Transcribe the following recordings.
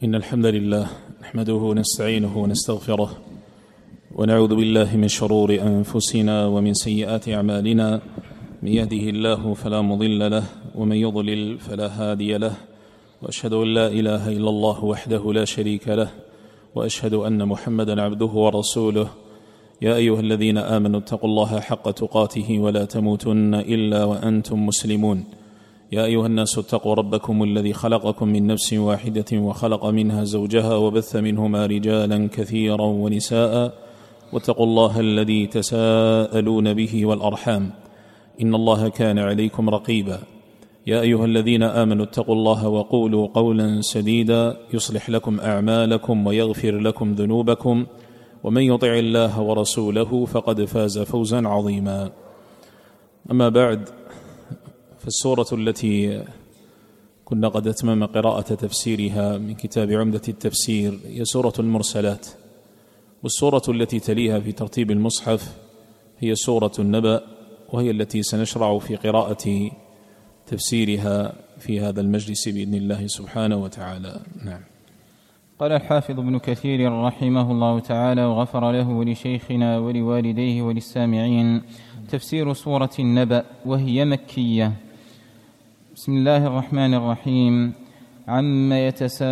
إن الحمد لله نحمده ونستعينه ونستغفره ونعوذ بالله من شرور أنفسنا ومن سيئات أعمالنا. من يهده الله فلا مضل له ومن يضلل فلا هادي له، وأشهد أن لا إله إلا الله وحده لا شريك له، وأشهد أن محمدا عبده ورسوله. يا أيها الذين آمنوا اتقوا الله حق تقاته ولا تموتن إلا وأنتم مسلمون. يا أيها الناس اتقوا ربكم الذي خلقكم من نفس واحدة وخلق منها زوجها وبث منهما رجالا كثيرا ونساء، واتقوا الله الذي تساءلون به والأرحام إن الله كان عليكم رقيبا. يا أيها الذين آمنوا اتقوا الله وقولوا قولا سديدا يصلح لكم أعمالكم ويغفر لكم ذنوبكم، ومن يطع الله ورسوله فقد فاز فوزا عظيما. أما بعد، فالسورة التي كنا قد أتمم قراءة تفسيرها من كتاب عمدة التفسير هي سورة المرسلات، والسورة التي تليها في ترتيب المصحف هي سورة النبأ، وهي التي سنشرع في قراءة تفسيرها في هذا المجلس بإذن الله سبحانه وتعالى. نعم. قال الحافظ ابن كثير رحمه الله تعالى وغفر له ولشيخنا ولوالديه وللسامعين: تفسير سورة النبأ، وهي مكية. بسم الله الرحمن الرحيم. عما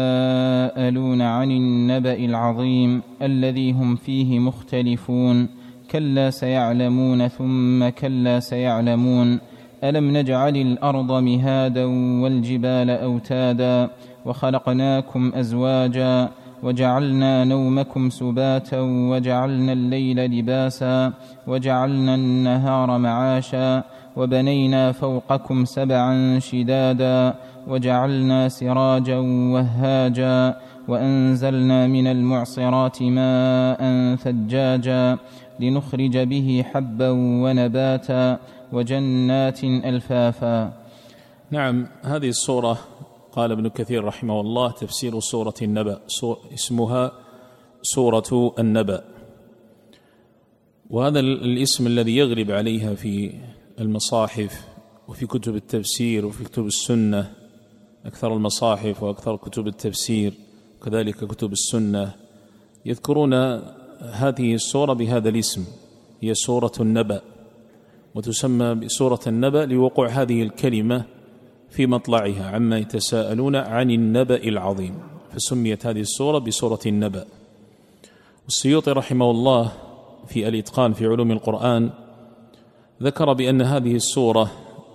يتساءلون عن النبأ العظيم الذي هم فيه مختلفون، كلا سيعلمون ثم كلا سيعلمون. ألم نجعل الأرض مهادا والجبال أوتادا وخلقناكم أزواجا وجعلنا نومكم سباتا وجعلنا الليل لباسا وجعلنا النهار معاشا وبنينا فوقكم سبعا شدادا وجعلنا سراجا وهاجا وأنزلنا من المعصرات ماء ثجاجا لنخرج به حبا ونباتا وجنات ألفافا. نعم، هذه السورة قال ابن كثير رحمه الله تفسير سورة النبأ، اسمها سورة النبأ، وهذا الاسم الذي يغلب عليها في المصاحف وفي كتب التفسير وفي كتب السنة. أكثر المصاحف وأكثر كتب التفسير وكذلك كتب السنة يذكرون هذه السورة بهذا الاسم، هي سورة النبأ، وتسمى بسورة النبأ لوقوع هذه الكلمة في مطلعها: عما يتساءلون عن النبأ العظيم، فسميت هذه السورة بسورة النبأ. والسيوطي رحمه الله في الإتقان في علوم القرآن ذكر بأن هذه السورة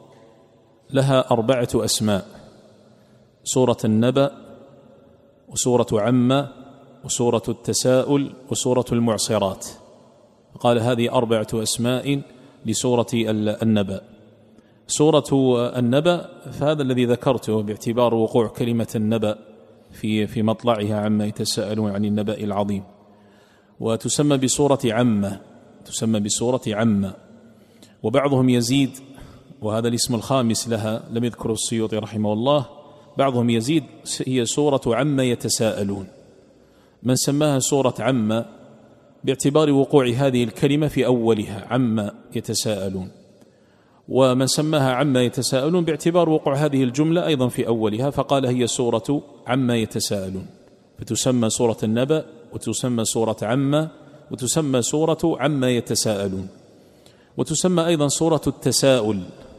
لها 4 أسماء: سورة النبأ، وسورة عما، وسورة التساؤل، وسورة المعصرات. قال هذه 4 أسماء لسورة النبأ. سورة النبأ فهذا الذي ذكرته باعتبار وقوع كلمة النبأ في مطلعها: عما يتساءلون عن النبأ العظيم. وتسمى بسورة عما، تسمى بسورة عما، وبعضهم يزيد، وهذا الاسم الخامس لها لم يذكره السيوطي رحمه الله، بعضهم يزيد هي سورة عما يتساءلون. من سماها سورة عما باعتبار وقوع هذه الكلمة في أولها: عما يتساءلون، ومن سماها عما يتساءلون باعتبار وقوع هذه الجملة أيضا في أولها، فقال هي سورة عما يتساءلون، فتسمى سورة النبأ، وتسمى سورة عما، وتسمى سورة عما يتساءلون، وتسمى أيضا سورة التساؤل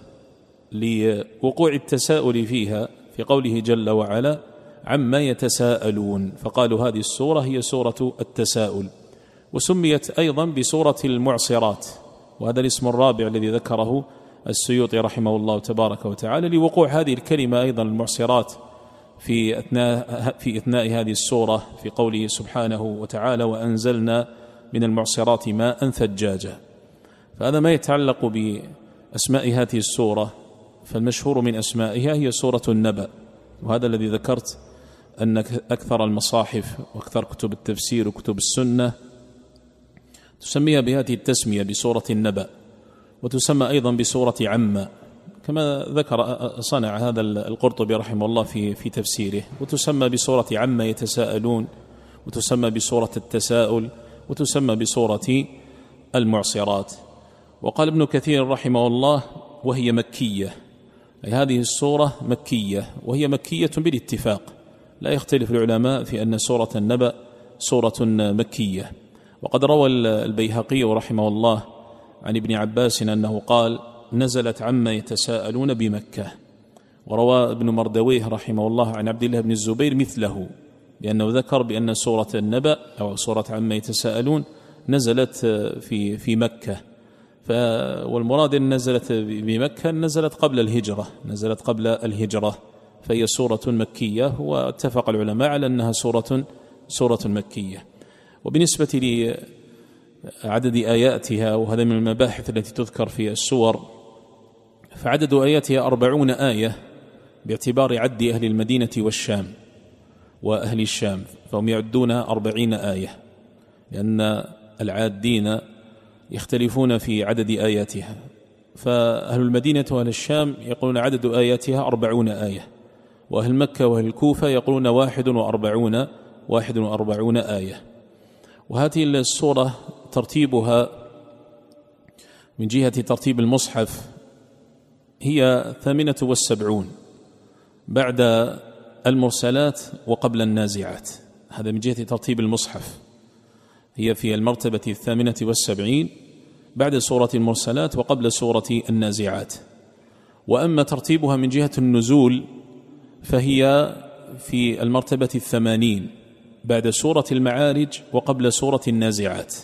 لوقوع التساؤل فيها في قوله جل وعلا: عما يتساءلون، فقالوا هذه السورة هي سورة التساؤل. وسميت أيضا بسورة المعصرات، وهذا الاسم الرابع الذي ذكره السيوطي رحمه الله تبارك وتعالى لوقوع هذه الكلمة أيضا المعصرات في أثناء هذه السورة في قوله سبحانه وتعالى: وأنزلنا من المعصرات ماء ثجاجا. فهذا ما يتعلق بأسماء هذه السورة، فالمشهور من أسمائها هي سورة النبأ، وهذا الذي ذكرت أن أكثر المصاحف وأكثر كتب التفسير وكتب السنة تسميها بهذه التسمية بسورة النبأ، وتسمى أيضا بسورة عما، كما ذكر صنع هذا القرطبي رحمه الله في تفسيره، وتسمى بسورة عما يتساءلون، وتسمى بسورة التساؤل، وتسمى بسورة المعصرات. وقال ابن كثير رحمه الله: وهي مكية، أي هذه السورة مكية، وهي مكية بالاتفاق، لا يختلف العلماء في أن سورة النبأ سورة مكية. وقد روى البيهقي رحمه الله عن ابن عباس أنه قال نزلت عما يتساءلون بمكة. وروى ابن مردويه رحمه الله عن عبد الله بن الزبير مثله، لأنه ذكر بأن سورة النبأ أو سورة عما يتساءلون نزلت في مكة، والمراد أن نزلت بمكة نزلت قبل الهجرة، فهي سورة مكية، واتفق العلماء على أنها سورة مكية. وبالنسبة لعدد آياتها، وهذا من المباحث التي تذكر في السور، فعدد آياتها 40 آية باعتبار عد أهل المدينة والشام وأهل الشام، فهم يعدونها 40 آية، لأن العادين يختلفون في عدد آياتها. فأهل المدينة وأهل الشام يقولون عدد آياتها 40 آية، وأهل مكة وأهل الكوفة يقولون 41 آية. وهذه السورة ترتيبها من جهة ترتيب المصحف هي 78 بعد المرسلات وقبل النازعات، هذا من جهة ترتيب المصحف، هي في المرتبة 78 بعد سورة المرسلات وقبل سورة النازعات. وأما ترتيبها من جهة النزول فهي في المرتبة 80 بعد سورة المعارج وقبل سورة النازعات،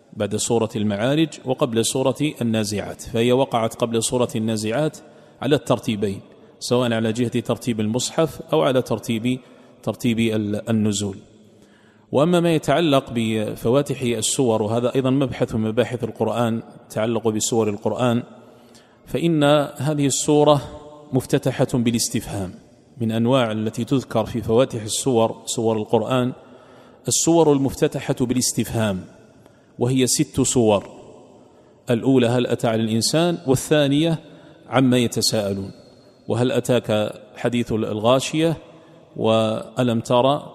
فهي وقعت قبل سورة النازعات على الترتيبين، سواء على جهة ترتيب المصحف أو على ترتيب النزول. وأما ما يتعلق بفواتح السور، وهذا أيضا مبحث من مباحث القرآن تعلق بسور القرآن، فإن هذه السورة مفتتحة بالاستفهام. من أنواع التي تذكر في فواتح سور القرآن السور المفتتحة بالاستفهام، وهي 6 سور. الأولى هل أتى على الإنسان، والثانية عما يتساءلون، وهل أتاك حديث الغاشية، وألم ترى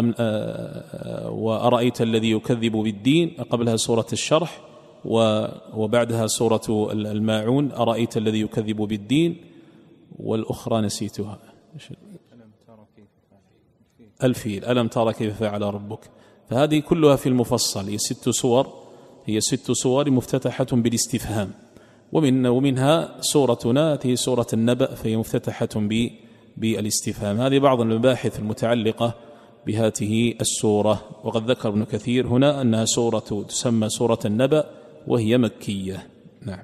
وأرأيت الذي يكذب بالدين، قبلها سورة الشرح، وبعدها سورة الماعون أرأيت الذي يكذب بالدين، والأخرى نسيتها، الفيل، ألم ترى كيف فعل ربك. فهذه كلها في المفصل، هي 6 سور مفتتحة بالاستفهام. ومنها سورتنا هي سورة النبأ، فهي مفتتحة بالاستفهام. هذه بعض المباحث المتعلقة بهذه السورة. وقد ذكر ابن كثير هنا أنها سورة تسمى سورة النبأ وهي مكية. نعم.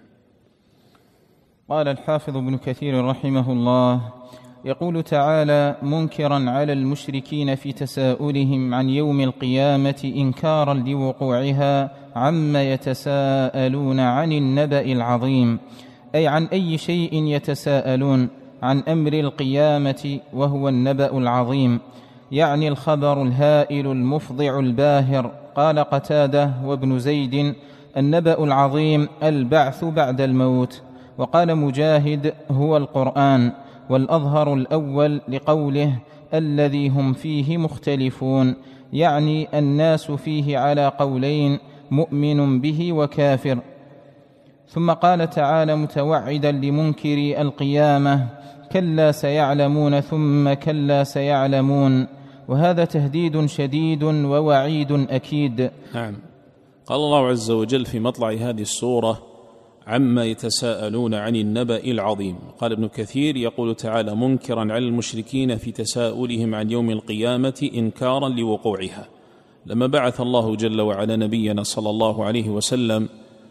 قال الحافظ ابن كثير رحمه الله: يقول تعالى منكرا على المشركين في تساؤلهم عن يوم القيامة إنكارا لوقوعها عما يتساءلون عن النبأ العظيم، أي عن أي شيء يتساءلون، عن أمر القيامة وهو النبأ العظيم، يعني الخبر الهائل المفضع الباهر. قال قتادة وابن زيد: النبأ العظيم البعث بعد الموت. وقال مجاهد: هو القرآن. والأظهر الأول لقوله الذي هم فيه مختلفون، يعني الناس فيه على قولين، مؤمن به وكافر. ثم قال تعالى متوعدا لمنكري القيامة: كلا سيعلمون ثم كلا سيعلمون. وهذا تهديد شديد ووعيد أكيد. نعم. قال الله عز وجل في مطلع هذه السورة: عما يتساءلون عن النبأ العظيم. قال ابن كثير: يقول تعالى منكرا على المشركين في تساؤلهم عن يوم القيامة إنكارا لوقوعها. لما بعث الله جل وعلا نبينا صلى الله عليه وسلم،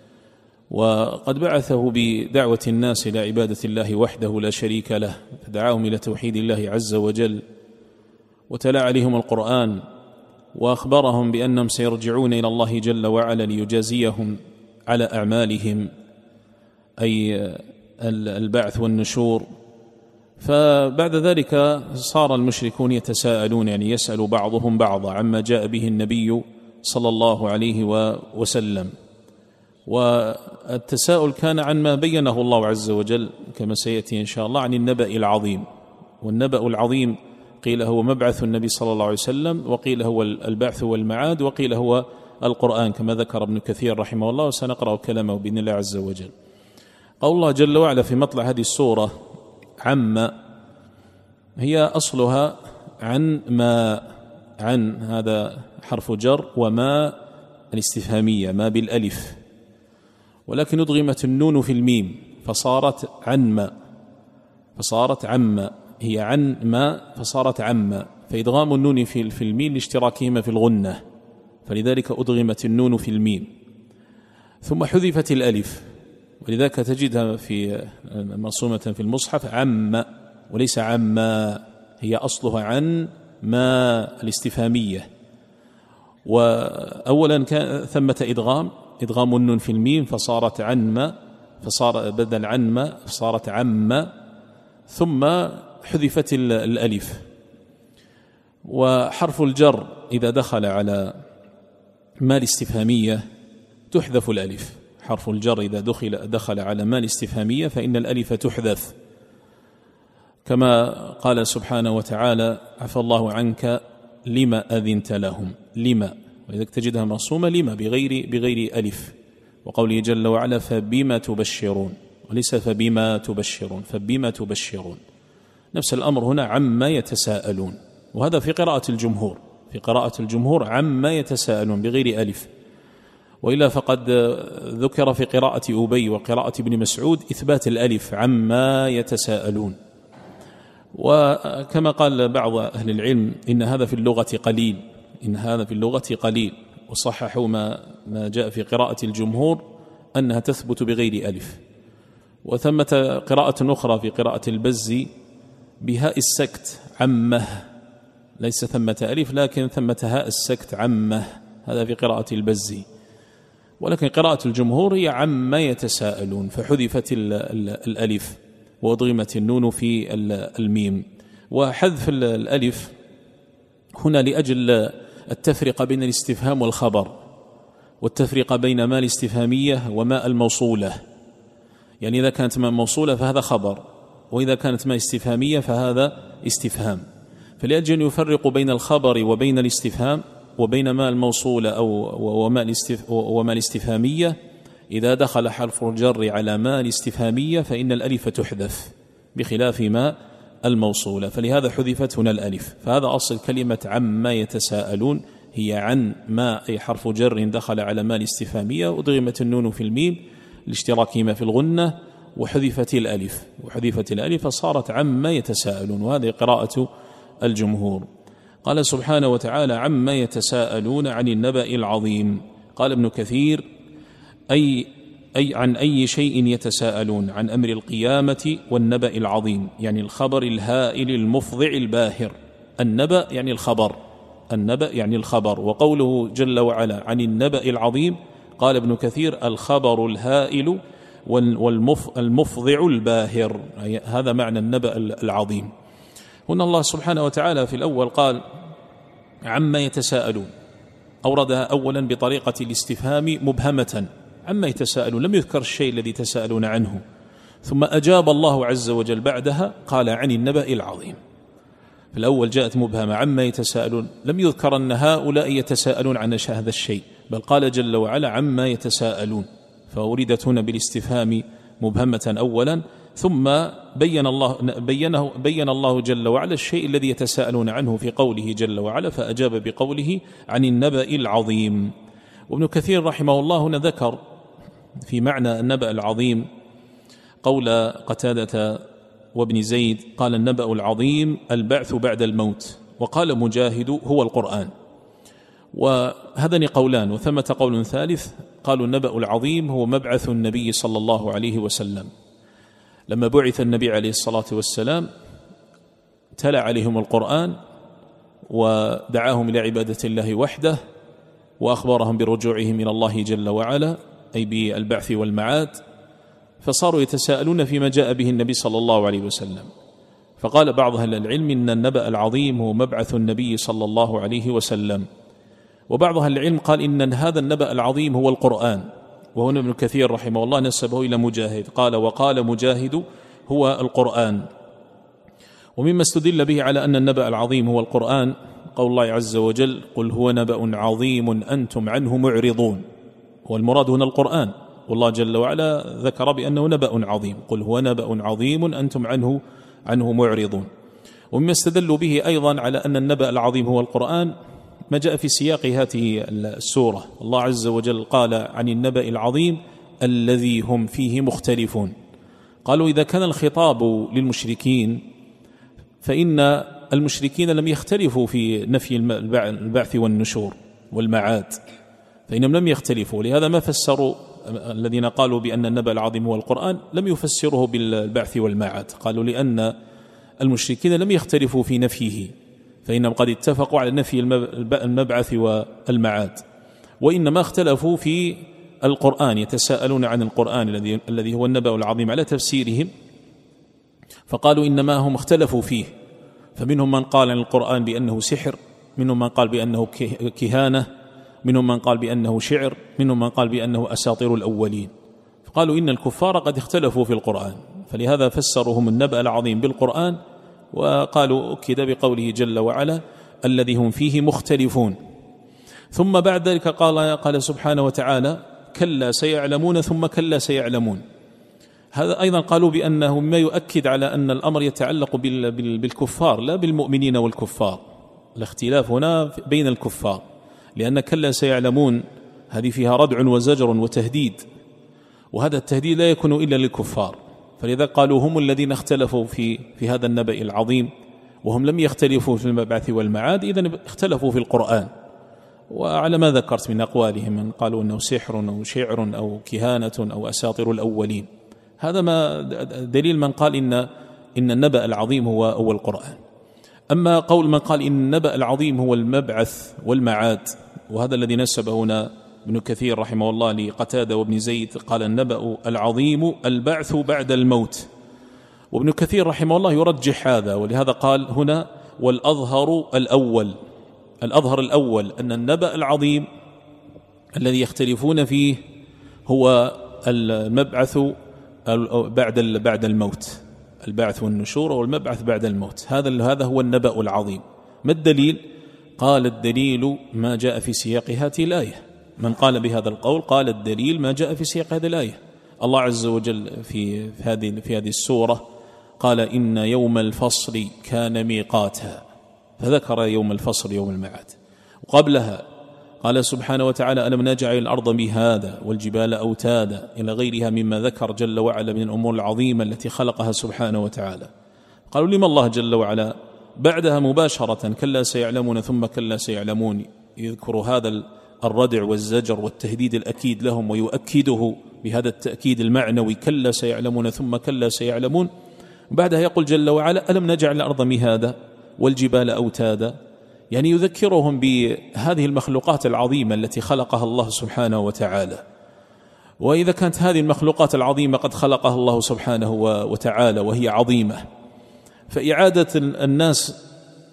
وقد بعثه بدعوة الناس إلى عبادة الله وحده لا شريك له، فدعاهم إلى توحيد الله عز وجل، وتلا عليهم القرآن، وأخبرهم بأنهم سيرجعون إلى الله جل وعلا ليجازيهم على أعمالهم، أي البعث والنشور. فبعد ذلك صار المشركون يتساءلون، يعني يسأل بعضهم بعضا عما جاء به النبي صلى الله عليه وسلم. والتساؤل كان عن ما بينه الله عز وجل كما سيأتي إن شاء الله عن النبأ العظيم. والنبأ العظيم قيل هو مبعث النبي صلى الله عليه وسلم، وقيل هو البعث والمعاد، وقيل هو القرآن كما ذكر ابن كثير رحمه الله، وسنقرأ كلامه بإذن الله عز وجل. قول الله جل وعلا في مطلع هذه السورة عما، هي أصلها عن ما، عن هذا حرف جر، وما الاستفهامية ما بالألف، ولكن أدغمت النون في الميم فصارت عنما، فصارت عما، هي عن ما فصارت عما، فإدغام النون في الميم لاشتراكهما في الغنة، فلذلك أدغمت النون في الميم. ثم حذفت الألف، ولذلك تجدها في مرسومة في المصحف عما وليس عما، هي أصلها عن ما الاستفهامية. وأولا كان ثمة إدغام النون في الميم فصارت عنما، فصار بدل عنما فصارت عما، ثم حذفت الألف. وحرف الجر إذا دخل على ما الاستفهامية تحذف الألف، حرف الجر إذا دخل على ما الاستفهامية فإن الألف تحذف، كما قال سبحانه وتعالى عفى الله عنك لما أذنت لهم، لما، ولذلك تجدها مرسومة لما بغير ألف. وقوله جل وعلا فبما تبشرون، وليس فبما تبشرون، فبما تبشرون. نفس الأمر هنا عما يتساءلون، وهذا في قراءة الجمهور، في قراءة الجمهور عما يتساءلون بغير ألف، وإلا فقد ذكر في قراءة أبي وقراءة ابن مسعود إثبات الألف عما يتساءلون. وكما قال بعض أهل العلم إن هذا في اللغة قليل، إن هذا في اللغة قليل، وصححوا ما جاء في قراءة الجمهور أنها تثبت بغير ألف. وثمة قراءة أخرى في قراءة البزي بهاء السكت عمه، ليس ثمة ألف لكن ثمة هاء السكت عمه، هذا في قراءة البزي. ولكن قراءة الجمهور هي عما يتساءلون، فحذفت الألف وأضغمت النون في الميم. وحذف الألف هنا لأجل التفرقة بين الاستفهام والخبر، والتفرقة بين ما الاستفهامية وما الموصولة. يعني إذا كانت ما موصولة فهذا خبر، وإذا كانت ما استفهامية فهذا استفهام. فلأجل أن يفرق بين الخبر وبين الاستفهام وبين ما الموصولة وما الاستفهامية، إذا دخل حرف الجر على ما الاستفهامية فإن الألف تحذف بخلاف ما الموصولة، فلهذا حذفت هنا الألف. فهذا أصل كلمة عما يتساءلون، هي عن ما، أي حرف جر دخل على ما الاستفهامية، أدغمت النون في الميم لاشتراكهما في الغنة، وحذفت الألف فصارت عما يتساءلون، وهذه قراءة الجمهور. قال سبحانه وتعالى عما يتساءلون عن النبأ العظيم. قال ابن كثير أي عن أي شيء يتساءلون، عن أمر القيامة والنبأ العظيم، يعني الخبر الهائل المفضع الباهر. النبأ يعني الخبر، النبأ يعني الخبر. وقوله جل وعلا عن النبأ العظيم، قال ابن كثير الخبر الهائل والمفضع الباهر، هذا معنى النبأ العظيم. هنا الله سبحانه وتعالى في الأول قال عما يتساءلون، أوردها أولا بطريقة الاستفهام مبهمة، عما يتساءلون، لم يذكر الشيء الذي يتساءلون عنه. ثم أجاب الله عز وجل بعدها قال عن النبأ العظيم. في الأول جاءت مبهمة عما يتساءلون، لم يذكر أن هؤلاء يتساءلون عن هذا الشيء، بل قال جل وعلا عما يتساءلون، فوردت هنا بالاستفهام مبهمة أولا، ثم بين الله جل وعلا الشيء الذي يتساءلون عنه في قوله جل وعلا، فأجاب بقوله عن النبأ العظيم. وابن كثير رحمه الله هنا ذكر في معنى النبأ العظيم قول قتادة وابن زيد، قال النبأ العظيم البعث بعد الموت، وقال مجاهد هو القرآن. وهذان قولان، وثمة قول ثالث قالوا النبأ العظيم هو مبعث النبي صلى الله عليه وسلم. لما بعث النبي عليه الصلاة والسلام تلا عليهم القرآن ودعاهم إلى عبادة الله وحده، وأخبرهم برجوعهم إلى الله جل وعلا، أي بالبعث والمعاد، فصاروا يتساءلون فيما جاء به النبي صلى الله عليه وسلم. فقال بعض أهل العلم إن النبأ العظيم هو مبعث النبي صلى الله عليه وسلم، وبعض أهل العلم قال إن هذا النبأ العظيم هو القرآن. وهنا ابن كثير رحمه الله نسبه إلى مجاهد، قال وقال مجاهد هو القرآن. ومما استدل به على أن النبأ العظيم هو القرآن قول الله عز وجل قل هو نبأ عظيم أنتم عنه معرضون، والمراد هنا القرآن، والله جل وعلا ذكر بأنه نبأ عظيم، قل هو نبأ عظيم أنتم عنه معرضون. ومما استدلوا به أيضا على أن النبأ العظيم هو القرآن ما جاء في سياق هذه السورة. الله عز وجل قال عن النبأ العظيم الذي هم فيه مختلفون. قالوا إذا كان الخطاب للمشركين فإن المشركين لم يختلفوا في نفي البعث والنشور والمعاد، فإنهم لم يختلفوا، لهذا ما فسروا الذين قالوا بأن النبأ العظيم هو القرآن لم يفسره بالبعث والمعاد، قالوا لأن المشركين لم يختلفوا في نفيه، فإنهم قد اتفقوا على نفي المبعث والمعاد، وإنما اختلفوا في القرآن، يتساءلون عن القرآن الذي هو النبأ العظيم على تفسيرهم، فقالوا إنما هم اختلفوا فيه، فمنهم من قال عن القرآن بأنه سحر، منهم من قال بأنه كهانة، منهم من قال بأنه شعر، منهم من قال بأنه أساطير الأولين. فقالوا إن الكفار قد اختلفوا في القرآن، فلهذا فسرهم النبأ العظيم بالقرآن، وقالوا أكد بقوله جل وعلا الذي هم فيه مختلفون. ثم بعد ذلك قال سبحانه وتعالى كلا سيعلمون ثم كلا سيعلمون. هذا أيضا قالوا بأنه ما يؤكد على أن الأمر يتعلق بالكفار لا بالمؤمنين والكفار، الاختلاف هنا بين الكفار، لأن كلا سيعلمون هذه فيها ردع وزجر وتهديد، وهذا التهديد لا يكون إلا للكفار، فلذا قالوا هم الذين اختلفوا في هذا النبأ العظيم، وهم لم يختلفوا في المبعث والمعاد، إذن اختلفوا في القرآن. وعلى ما ذكرت من أقوالهم من قالوا أنه سحر أو شعر أو كهانة أو أساطير الأولين، هذا ما دليل من قال إن النبأ العظيم هو القرآن. أما قول من قال إن النبأ العظيم هو المبعث والمعاد، وهذا الذي نسبه هنا ابن كثير رحمه الله لقتادة وابن زيد، قال النبأ العظيم البعث بعد الموت، وابن كثير رحمه الله يرجح هذا، ولهذا قال هنا والأظهر الأول أن النبأ العظيم الذي يختلفون فيه هو المبعث بعد الموت، البعث والنشور والمبعث بعد الموت، هذا هو النبأ العظيم. ما الدليل؟ قال الدليل ما جاء في سياق هذه الآية. من قال بهذا القول قال الدليل ما جاء في سياق هذه الآية. الله عز وجل في هذه السورة قال إن يوم الفصل كان ميقاتا، فذكر يوم الفصل يوم المعاد. وقبلها قال سبحانه وتعالى ألم نجعل الأرض مهادا والجبال أوتادا، إلى غيرها مما ذكر جل وعلا من الأمور العظيمة التي خلقها سبحانه وتعالى. قالوا لما الله جل وعلا بعدها مباشرة كلا سيعلمون ثم كلا سيعلمون يذكر هذا الردع والزجر والتهديد الأكيد لهم، ويؤكده بهذا التأكيد المعنوي كلا سيعلمون ثم كلا سيعلمون. بعدها يقول جل وعلا ألم نجعل الأرض مهادا والجبال أوتادا، يعني يذكرهم بهذه المخلوقات العظيمة التي خلقها الله سبحانه وتعالى. وإذا كانت هذه المخلوقات العظيمة قد خلقها الله سبحانه وتعالى وهي عظيمة، فإعادة الناس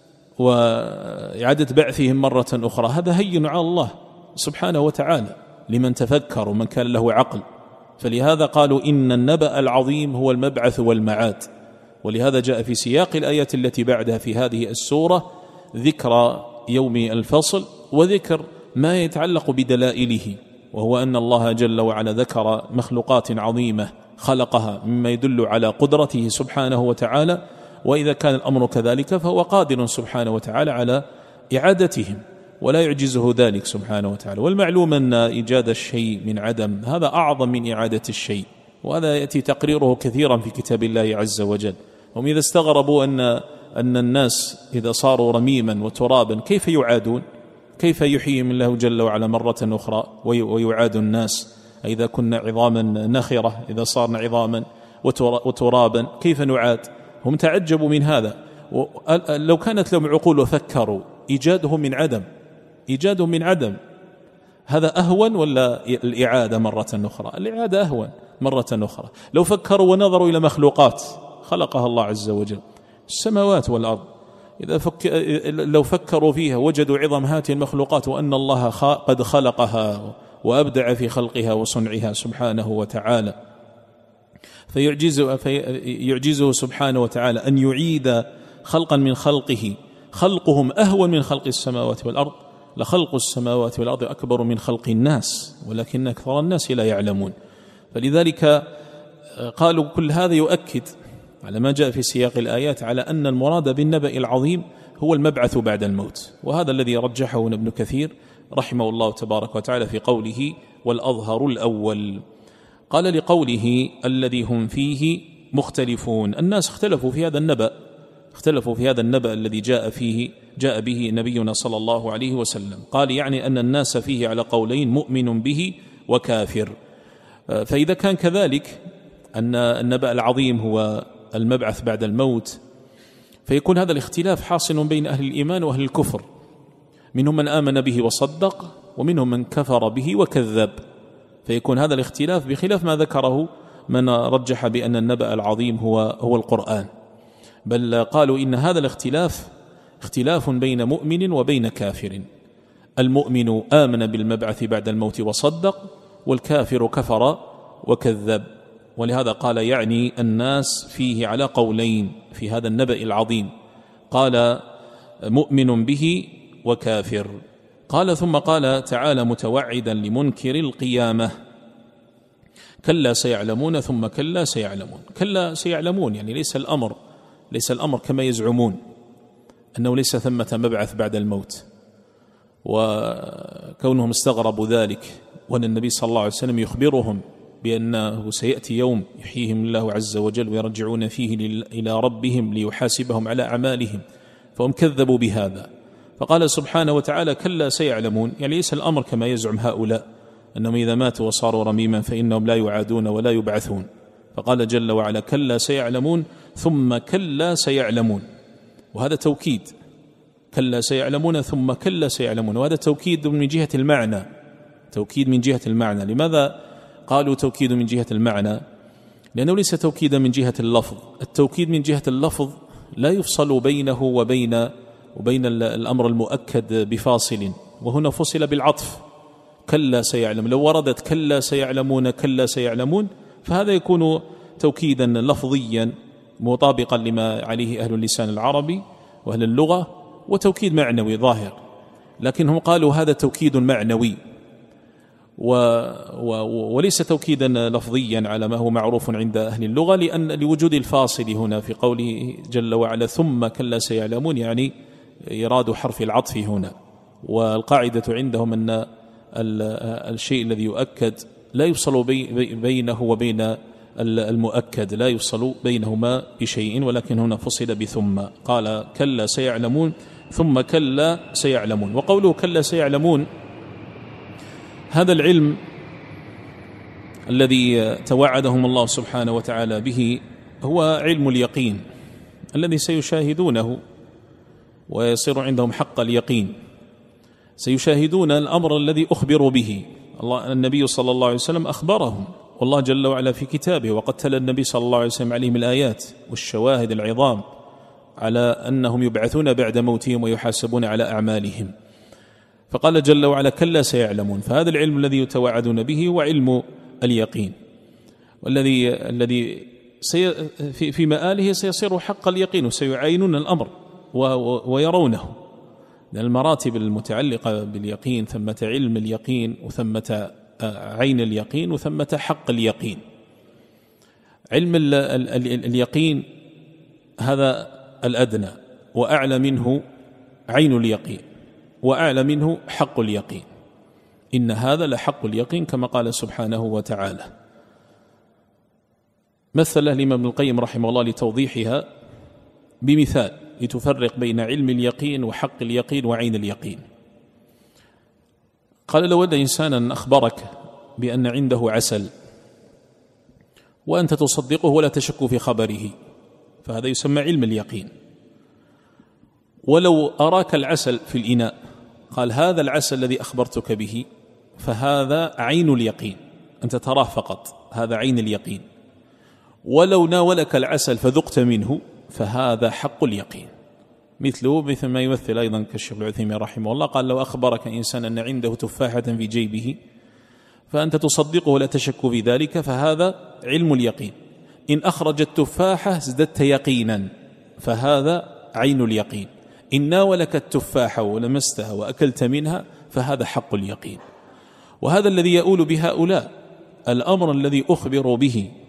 وإعادة بعثهم مرة أخرى هذا هين على الله سبحانه وتعالى لمن تفكر ومن كان له عقل. فلهذا قالوا إن النبأ العظيم هو المبعث والمعاد، ولهذا جاء في سياق الآيات التي بعدها في هذه السورة ذكر يوم الفصل وذكر ما يتعلق بدلائله، وهو أن الله جل وعلا ذكر مخلوقات عظيمة خلقها مما يدل على قدرته سبحانه وتعالى، وإذا كان الأمر كذلك فهو قادر سبحانه وتعالى على إعادتهم ولا يعجزه ذلك سبحانه وتعالى. والمعلوم أن إيجاد الشيء من عدم هذا أعظم من إعادة الشيء، وهذا يأتي تقريره كثيرا في كتاب الله عز وجل. هم إذا استغربوا أن الناس إذا صاروا رميما وترابا كيف يعادون، كيف يحييهم الله جل وعلا مرة أخرى ويعاد الناس، إذا كنا عظاما نخرة إذا صارنا عظاما وترابا كيف نعاد؟ هم تعجبوا من هذا. لو كانت لهم عقول وفكروا إيجادهم من عدم هذا أهون ولا الإعادة مرة أخرى؟ الإعادة أهون مرة أخرى. لو فكروا ونظروا إلى مخلوقات خلقها الله عز وجل السماوات والأرض، لو فكروا فيها وجدوا عظم هذه المخلوقات وأن الله قد خلقها وأبدع في خلقها وصنعها سبحانه وتعالى، فيعجزه سبحانه وتعالى أن يعيد خلقا من خلقه خلقهم أهون من خلق السماوات والأرض. لخلق السماوات والأرض أكبر من خلق الناس ولكن أكثر الناس لا يعلمون. فلذلك قالوا كل هذا يؤكد على ما جاء في سياق الآيات على أن المراد بالنبأ العظيم هو المبعث بعد الموت، وهذا الذي رجحه ابن كثير رحمه الله تبارك وتعالى في قوله والأظهر الأول. قال لقوله الذي هم فيه مختلفون، الناس اختلفوا في هذا النبأ الذي جاء به نبينا صلى الله عليه وسلم. قال يعني أن الناس فيه على قولين، مؤمن به وكافر. فإذا كان كذلك أن النبأ العظيم هو المبعث بعد الموت، فيكون هذا الاختلاف حاصل بين أهل الإيمان وأهل الكفر، منهم من آمن به وصدق ومنهم من كفر به وكذب، فيكون هذا الاختلاف بخلاف ما ذكره من رجح بأن النبأ العظيم هو القرآن، بل قالوا إن هذا الاختلاف اختلاف بين مؤمن وبين كافر. المؤمن آمن بالمبعث بعد الموت وصدق، والكافر كفر وكذب. ولهذا قال يعني الناس فيه على قولين في هذا النبأ العظيم، قال مؤمن به وكافر. قال ثم قال تعالى متوعدا لمنكر القيامة، كلا سيعلمون ثم كلا سيعلمون. كلا سيعلمون يعني ليس الأمر كما يزعمون أنه ليس ثمة مبعث بعد الموت، وكونهم استغربوا ذلك، وأن النبي صلى الله عليه وسلم يخبرهم بأنه سيأتي يوم يحييهم الله عز وجل ويرجعون فيه إلى ربهم ليحاسبهم على أعمالهم، فهم كذبوا بهذا. فقال سبحانه وتعالى كلا سيعلمون، يعني ليس الأمر كما يزعم هؤلاء أنهم إذا ماتوا وصاروا رميما فإنهم لا يعادون ولا يبعثون. فقال جل وعلا كلا سيعلمون ثم كلا سيعلمون، وهذا توكيد، كلا سيعلمون ثم كلا سيعلمون، وهذا توكيد من جهة المعنى. لماذا قالوا توكيد من جهة المعنى؟ لأنه ليس توكيدا من جهة اللفظ. التوكيد من جهة اللفظ لا يفصل بينه وبين الأمر المؤكد بفاصل، وهنا فصل بالعطف. كلا سيعلم، لو وردت كلا سيعلمون كلا سيعلمون فهذا يكون توكيدا لفظيا مطابقا لما عليه أهل اللسان العربي وأهل اللغة، وتوكيد معنوي ظاهر. لكنهم قالوا هذا توكيد معنوي وليس توكيدا لفظيا على ما هو معروف عند أهل اللغة، لوجود الفاصل هنا في قوله جل وعلا ثم كلا سيعلمون، يعني إراد حرف العطف هنا. والقاعدة عندهم أن الشيء الذي يؤكد لا يفصل بينه وبين المؤكد، لا يفصل بينهما بشيء، ولكن هنا فصل بثم. قال كلا سيعلمون ثم كلا سيعلمون. وقوله كلا سيعلمون، هذا العلم الذي توعدهم الله سبحانه وتعالى به هو علم اليقين الذي سيشاهدونه ويصير عندهم حق اليقين، سيشاهدون الأمر الذي أخبروا به. النبي صلى الله عليه وسلم أخبرهم، والله جل وعلا في كتابه وقد تلا النبي صلى الله عليه وسلم عليهم الآيات والشواهد العظام على أنهم يبعثون بعد موتهم ويحاسبون على أعمالهم. فقال جل وعلا كلا سيعلمون، فهذا العلم الذي يتوعدون به هو علم اليقين، والذي في مآله سيصير حق اليقين، وسيعينون الأمر ويرونه. لأن المراتب المتعلقة باليقين ثمة علم اليقين وثمة عين اليقين وثمة حق اليقين. علم اليقين هذا الأدنى، وأعلى منه عين اليقين، وأعلى منه حق اليقين. إن هذا لحق اليقين كما قال سبحانه وتعالى. مثل الإمام ابن القيم رحمه الله لتوضيحها بمثال لتفرق بين علم اليقين وحق اليقين وعين اليقين. قال لو أن إنسانا أخبرك بأن عنده عسل وأنت تصدقه ولا تشك في خبره، فهذا يسمى علم اليقين. ولو أراك العسل في الإناء قال هذا العسل الذي أخبرتك به، فهذا عين اليقين، أنت تراه فقط، هذا عين اليقين. ولو ناولك العسل فذقت منه فهذا حق اليقين. مثل ما يمثل أيضا كالشيخ العثيمين رحمه الله، قال لو أخبرك إنسان أن عنده تفاحة في جيبه فأنت تصدقه ولا تشك في ذلك، فهذا علم اليقين. إن أخرج التفاحة ازددت يقينا، فهذا عين اليقين. إن ناولك التفاحة ولمستها وأكلت منها فهذا حق اليقين. وهذا الذي يؤول بهؤلاء الأمر الذي أخبروا به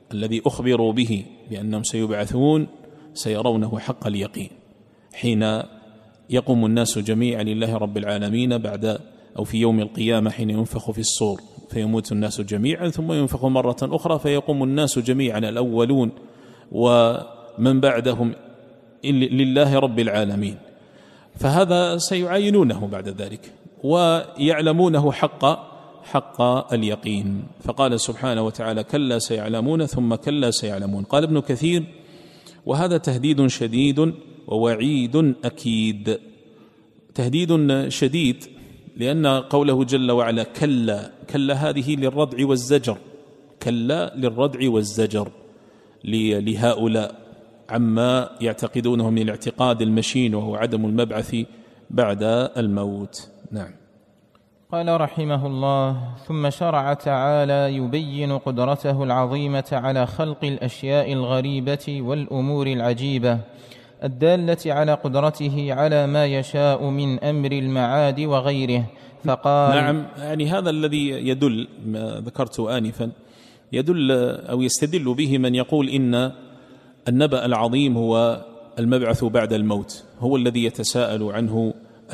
الذي أخبروا به بأنهم سيبعثون سيرونه حق اليقين حين يقوم الناس جميعا لله رب العالمين بعد أو في يوم القيامة حين ينفخ في الصور فيموت الناس جميعا ثم ينفخ مرة أخرى فيقوم الناس جميعا الأولون ومن بعدهم لله رب العالمين. فهذا سيعاينونه بعد ذلك ويعلمونه حق اليقين. فقال سبحانه وتعالى كلا سيعلمون ثم كلا سيعلمون. قال ابن كثير وهذا تهديد شديد ووعيد أكيد. تهديد شديد لأن قوله جل وعلا كلا هذه للردع والزجر، كلا للردع والزجر لهؤلاء عما يعتقدونه من الاعتقاد المشين وهو عدم المبعث بعد الموت. نعم. قال رحمه الله ثم شرع تعالى يبين قدرته العظيمة على خلق الأشياء الغريبة والأمور العجيبة الدالة على قدرته على ما يشاء من أمر المعاد وغيره. فقال نعم، يعني هذا الذي يدل ما ذكرت آنفا يدل أو يستدل به من يقول إن النبأ العظيم هو المبعث بعد الموت، هو الذي يتساءل عنه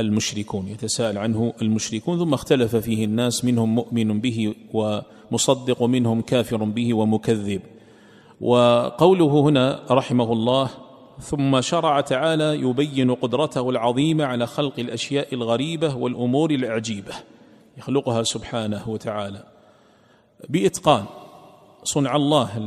المشركون ثم اختلف فيه الناس، منهم مؤمن به ومصدق، منهم كافر به ومكذب. وقوله هنا رحمه الله ثم شرع تعالى يبين قدرته العظيمة على خلق الأشياء الغريبة والأمور العجيبة، يخلقها سبحانه وتعالى بإتقان، صنع الله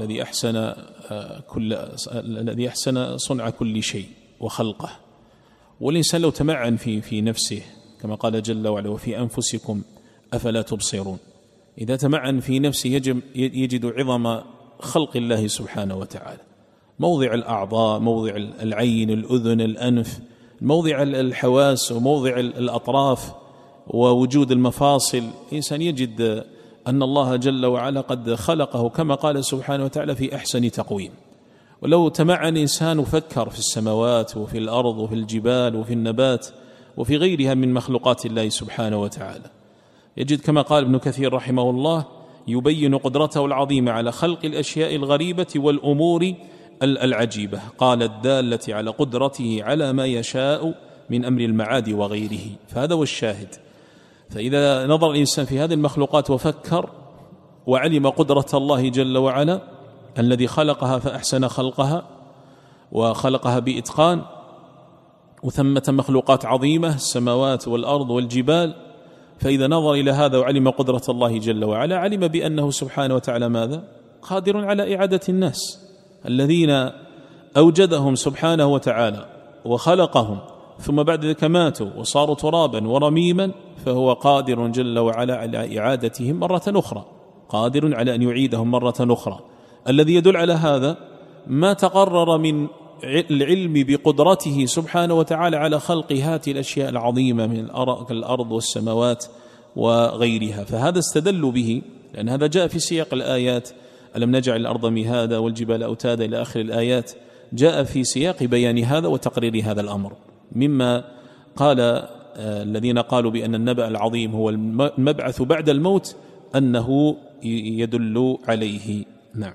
الذي أحسن صنع كل شيء وخلقه. والإنسان لو تمعن في نفسه كما قال جل وعلا وفي أنفسكم أفلا تبصرون، إذا تمعن في نفسه يجد عظم خلق الله سبحانه وتعالى، موضع الأعضاء، موضع العين، الأذن، الأنف، موضع الحواس وموضع الأطراف ووجود المفاصل. الإنسان يجد أن الله جل وعلا قد خلقه كما قال سبحانه وتعالى في أحسن تقويم. ولو تمعن إنسان وفكر في السماوات وفي الأرض وفي الجبال وفي النبات وفي غيرها من مخلوقات الله سبحانه وتعالى يجد كما قال ابن كثير رحمه الله يبين قدرته العظيمة على خلق الأشياء الغريبة والأمور العجيبة، قال الدالة على قدرته على ما يشاء من أمر المعاد وغيره. فهذا هو الشاهد. فإذا نظر الإنسان في هذه المخلوقات وفكر وعلم قدرة الله جل وعلا الذي خلقها فأحسن خلقها وخلقها بإتقان، وثمة مخلوقات عظيمة السماوات والأرض والجبال، فإذا نظر إلى هذا وعلم قدرة الله جل وعلا علم بأنه سبحانه وتعالى ماذا؟ قادر على إعادة الناس الذين أوجدهم سبحانه وتعالى وخلقهم ثم بعد ذلك ماتوا وصاروا ترابا ورميما، فهو قادر جل وعلا على إعادتهم مرة أخرى، قادر على أن يعيدهم مرة أخرى. الذي يدل على هذا ما تقرر من العلم بقدرته سبحانه وتعالى على خلق هذه الأشياء العظيمة من الأرض والسماوات وغيرها. فهذا استدلوا به لأن هذا جاء في سياق الآيات ألم نجعل الأرض مهادا والجبال أوتادا إلى آخر الآيات، جاء في سياق بيان هذا وتقرير هذا الأمر. مما قال الذين قالوا بأن النبأ العظيم هو المبعث بعد الموت أنه يدل عليه. نعم.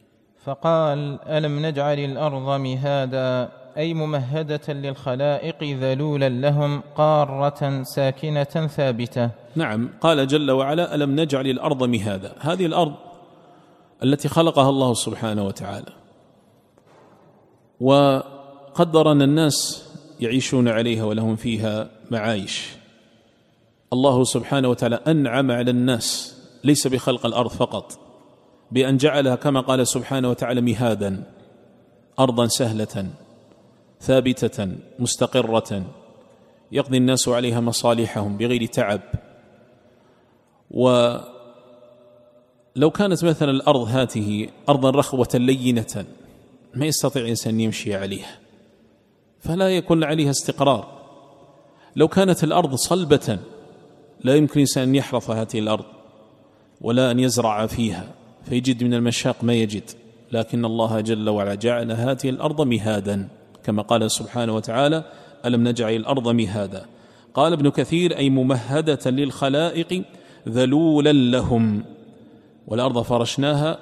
فقال ألم نجعل الأرض مهادا أي ممهدة للخلائق ذلولا لهم قارة ساكنة ثابتة. نعم، قال جل وعلا ألم نجعل الأرض مهادا، هذه الأرض التي خلقها الله سبحانه وتعالى وقدر أن الناس يعيشون عليها ولهم فيها معايش. الله سبحانه وتعالى أنعم على الناس ليس بخلق الأرض فقط، بأن جعلها كما قال سبحانه وتعالى مهادا، أرضا سهلة ثابتة مستقرة يقضي الناس عليها مصالحهم بغير تعب. ولو كانت مثلا الأرض هذه أرضا رخوة لينة ما يستطيع إنسان يمشي عليها فلا يكون عليها استقرار. لو كانت الأرض صلبة لا يمكن إنسان أن يحرث هذه الأرض ولا أن يزرع فيها فيجد من المشاق ما يجد، لكن الله جل وعلا جعل هذه الأرض مهادا كما قال سبحانه وتعالى ألم نجعل الأرض مهادا. قال ابن كثير أي ممهدة للخلائق ذلولا لهم، والأرض فرشناها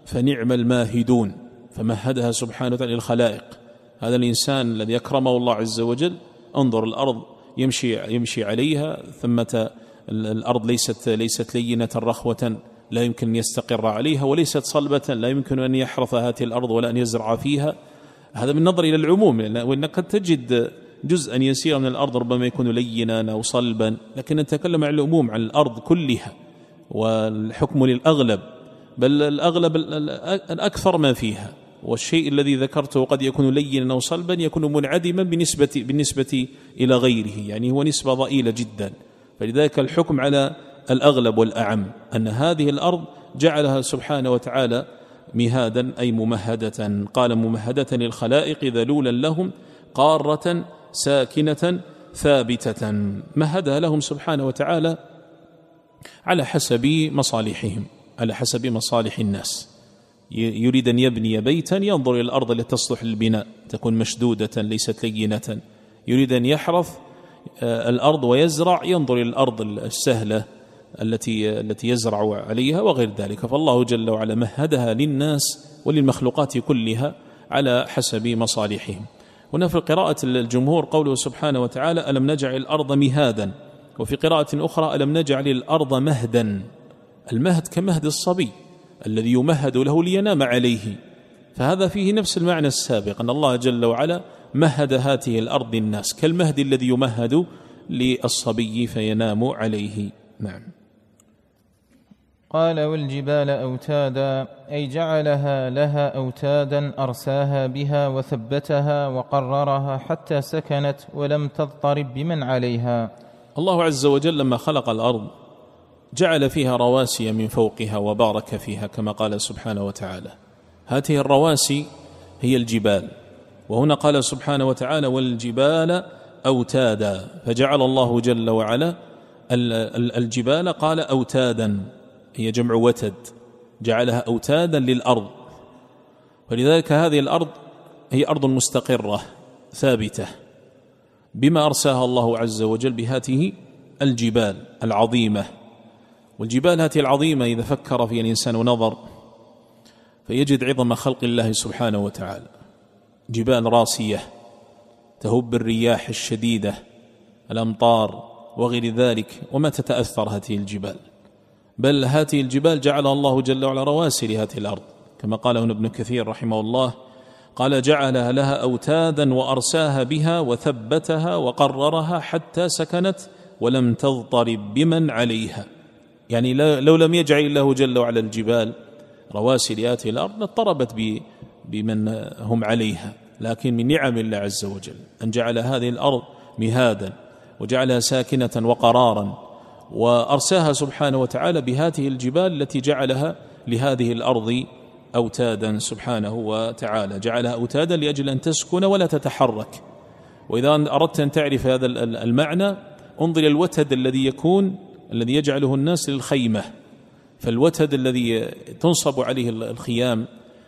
فنعم الماهدون، فمهدها سبحانه وتعالى للخلائق. هذا الإنسان الذي أكرمه الله عز وجل، انظر الأرض يمشي عليها، ثمة الأرض ليست لينة رخوة لا يمكن أن يستقر عليها، وليست صلبة لا يمكن أن يحرث هذه الأرض ولا أن يزرع فيها. هذا بالنظر إلى العموم، وإنك قد تجد جزءا يسيرا من الأرض ربما يكون لينا أو صلبا، لكن نتكلم عن العموم، عن الأرض كلها، والحكم للأغلب، بل الأغلب الأكثر ما فيها. والشيء الذي ذكرته قد يكون لينا أو صلبا يكون منعدما بالنسبة إلى غيره، يعني هو نسبة ضئيلة جدا. فلذلك الحكم على الأغلب والأعم أن هذه الأرض جعلها سبحانه وتعالى مهادا، أي ممهدة. قال ممهدة للخلائق ذلولا لهم قارة ساكنة ثابتة، مهدها لهم سبحانه وتعالى على حسب مصالحهم، على حسب مصالح الناس. يريد أن يبني بيتا ينظر إلى الأرض التي تصلح للبناء، تكون مشدودة ليست لينة. يريد أن يحرث الأرض ويزرع، ينظر إلى الأرض السهلة التي يزرع عليها وغير ذلك. فالله جل وعلا مهدها للناس وللمخلوقات كلها على حسب مصالحهم. هنا في قراءة الجمهور قوله سبحانه وتعالى ألم نجعل الأرض مهادا، وفي قراءة أخرى ألم نجعل الأرض مهدا. المهد كمهد الصبي الذي يمهد له لينام عليه، فهذا فيه نفس المعنى السابق، أن الله جل وعلا مهد هذه الأرض الناس كالمهد الذي يمهد للصبي فينام عليه. نعم. قال والجبال أوتادا، أي جعلها لها أوتادا أرساها بها وثبتها وقررها حتى سكنت ولم تضطرب بمن عليها. الله عز وجل لما خلق الأرض جعل فيها رواسي من فوقها وبارك فيها، كما قال سبحانه وتعالى. هذه الرواسي هي الجبال، وهنا قال سبحانه وتعالى والجبال أوتادا، فجعل الله جل وعلا الجبال قال أوتادا، هي جمع وتد، جعلها أوتادا للأرض. فلذلك هذه الأرض هي أرض مستقرة ثابتة بما أرساها الله عز وجل بهذه الجبال العظيمة. والجبال هذه العظيمة إذا فكر فيها الإنسان ونظر فيجد عظم خلق الله سبحانه وتعالى. جبال راسية تهب الرياح الشديدة، الأمطار وغير ذلك، وما تتأثر هذه الجبال، بل هذه الجبال جعلها الله جل وعلا رواسي لهذه الأرض، كما قال هنا ابن كثير رحمه الله، قال جعلها لها أوتادا وأرساها بها وثبتها وقررها حتى سكنت ولم تضطرب بمن عليها. يعني لو لم يجعل الله جل وعلا الجبال رواسي لهذه الأرض لاضطربت بمن هم عليها، لكن من نعم الله عز وجل أن جعل هذه الأرض مهادا وجعلها ساكنة وقرارا، وأرساها سبحانه وتعالى بهذه الجبال التي جعلها لهذه الأرض أوتادا سبحانه وتعالى، جعلها أوتادا لأجل أن تسكن ولا تتحرك. وإذا أردت أن تعرف هذا المعنى انظر الوتد الذي يجعله الناس للخيمة. فالوتد الذي تنصب عليه الخيام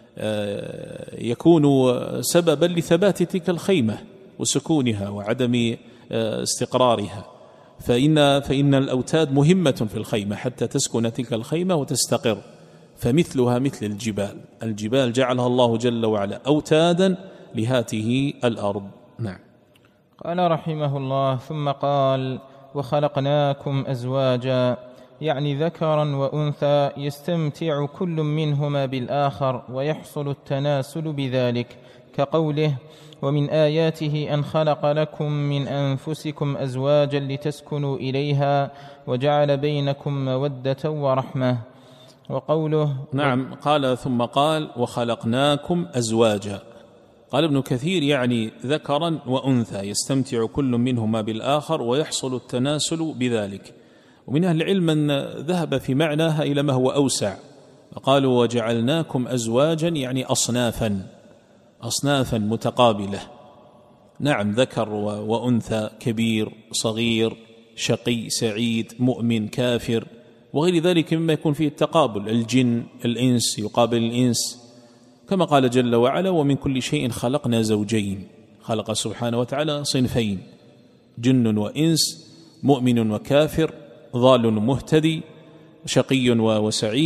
يكون سببا لثبات تلك الخيمة وسكونها وعدم استقرارها، فإن الأوتاد مهمة في الخيمة حتى تسكن تلك الخيمة وتستقر. فمثلها مثل الجبال جعلها الله جل وعلا أوتادا لهذه الأرض. نعم. قال رحمه الله ثم قال وخلقناكم أزواجا، يعني ذكرا وأنثى يستمتع كل منهما بالآخر ويحصل التناسل بذلك، كقوله ومن آياته أن خلق لكم من أنفسكم أزواجا لتسكنوا إليها وجعل بينكم مودة ورحمة. وقوله نعم قال ثم قال وخلقناكم أزواجا، قال ابن كثير يعني ذكرا وأنثى يستمتع كل منهما بالآخر ويحصل التناسل بذلك. ومن أهل العلم من ذهب في معناها إلى ما هو أوسع، فقالوا وجعلناكم أزواجا يعني أصنافا متقابلة. نعم ذكر وأنثى، كبير صغير، شقي سعيد، مؤمن كافر، وغير ذلك مما يكون فيه التقابل، الجن الإنس يقابل الإنس، كما قال جل وعلا ومن كل شيء خلقنا زوجين. خلق سبحانه وتعالى صنفين، جن وإنس، مؤمن وكافر، ضال مهتدي، شقي وسعيد،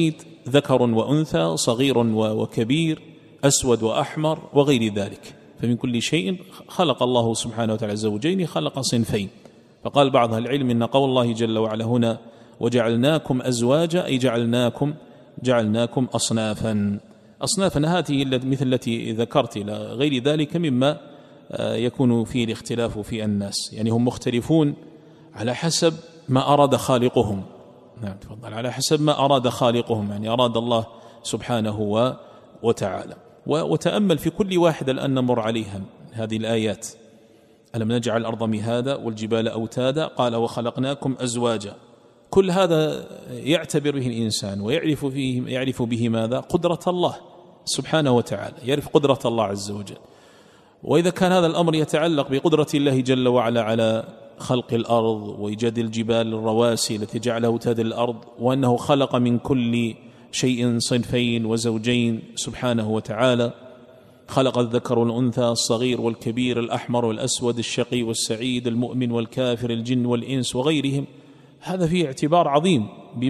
ذكر وأنثى، صغير وكبير، أسود وأحمر وغير ذلك. فمن كل شيء خلق الله سبحانه وتعالى زوجين، خلق صنفين. فقال بعض أهل العلم إن قول الله جل وعلا هنا وجعلناكم أزواجا أي جعلناكم أصنافا. هذه مثل التي ذكرت، إلى غير ذلك مما يكون فيه الاختلاف في الناس، يعني هم مختلفون على حسب ما أراد خالقهم. نعم تفضل. على حسب ما أراد خالقهم، يعني أراد الله سبحانه وتعالى. وتأمل في كل واحدة الآن نمر عليها هذه الآيات: ألم نجعل الأرض مهادا والجبال أوتادا، قال وخلقناكم أزواجا. كل هذا يعتبر به الإنسان ويعرف به ماذا؟ قدرة الله سبحانه وتعالى، يعرف قدرة الله عز وجل. وإذا كان هذا الأمر يتعلق بقدرة الله جل وعلا على خلق الأرض وإيجاد الجبال الرواسي التي جعلها أوتادا للأرض، وأنه خلق من كل شيء صنفين وزوجين سبحانه وتعالى، خلق الذكر والأنثى، الصغير والكبير، الأحمر والأسود، الشقي والسعيد، المؤمن والكافر، الجن والإنس وغيرهم، هذا فيه اعتبار عظيم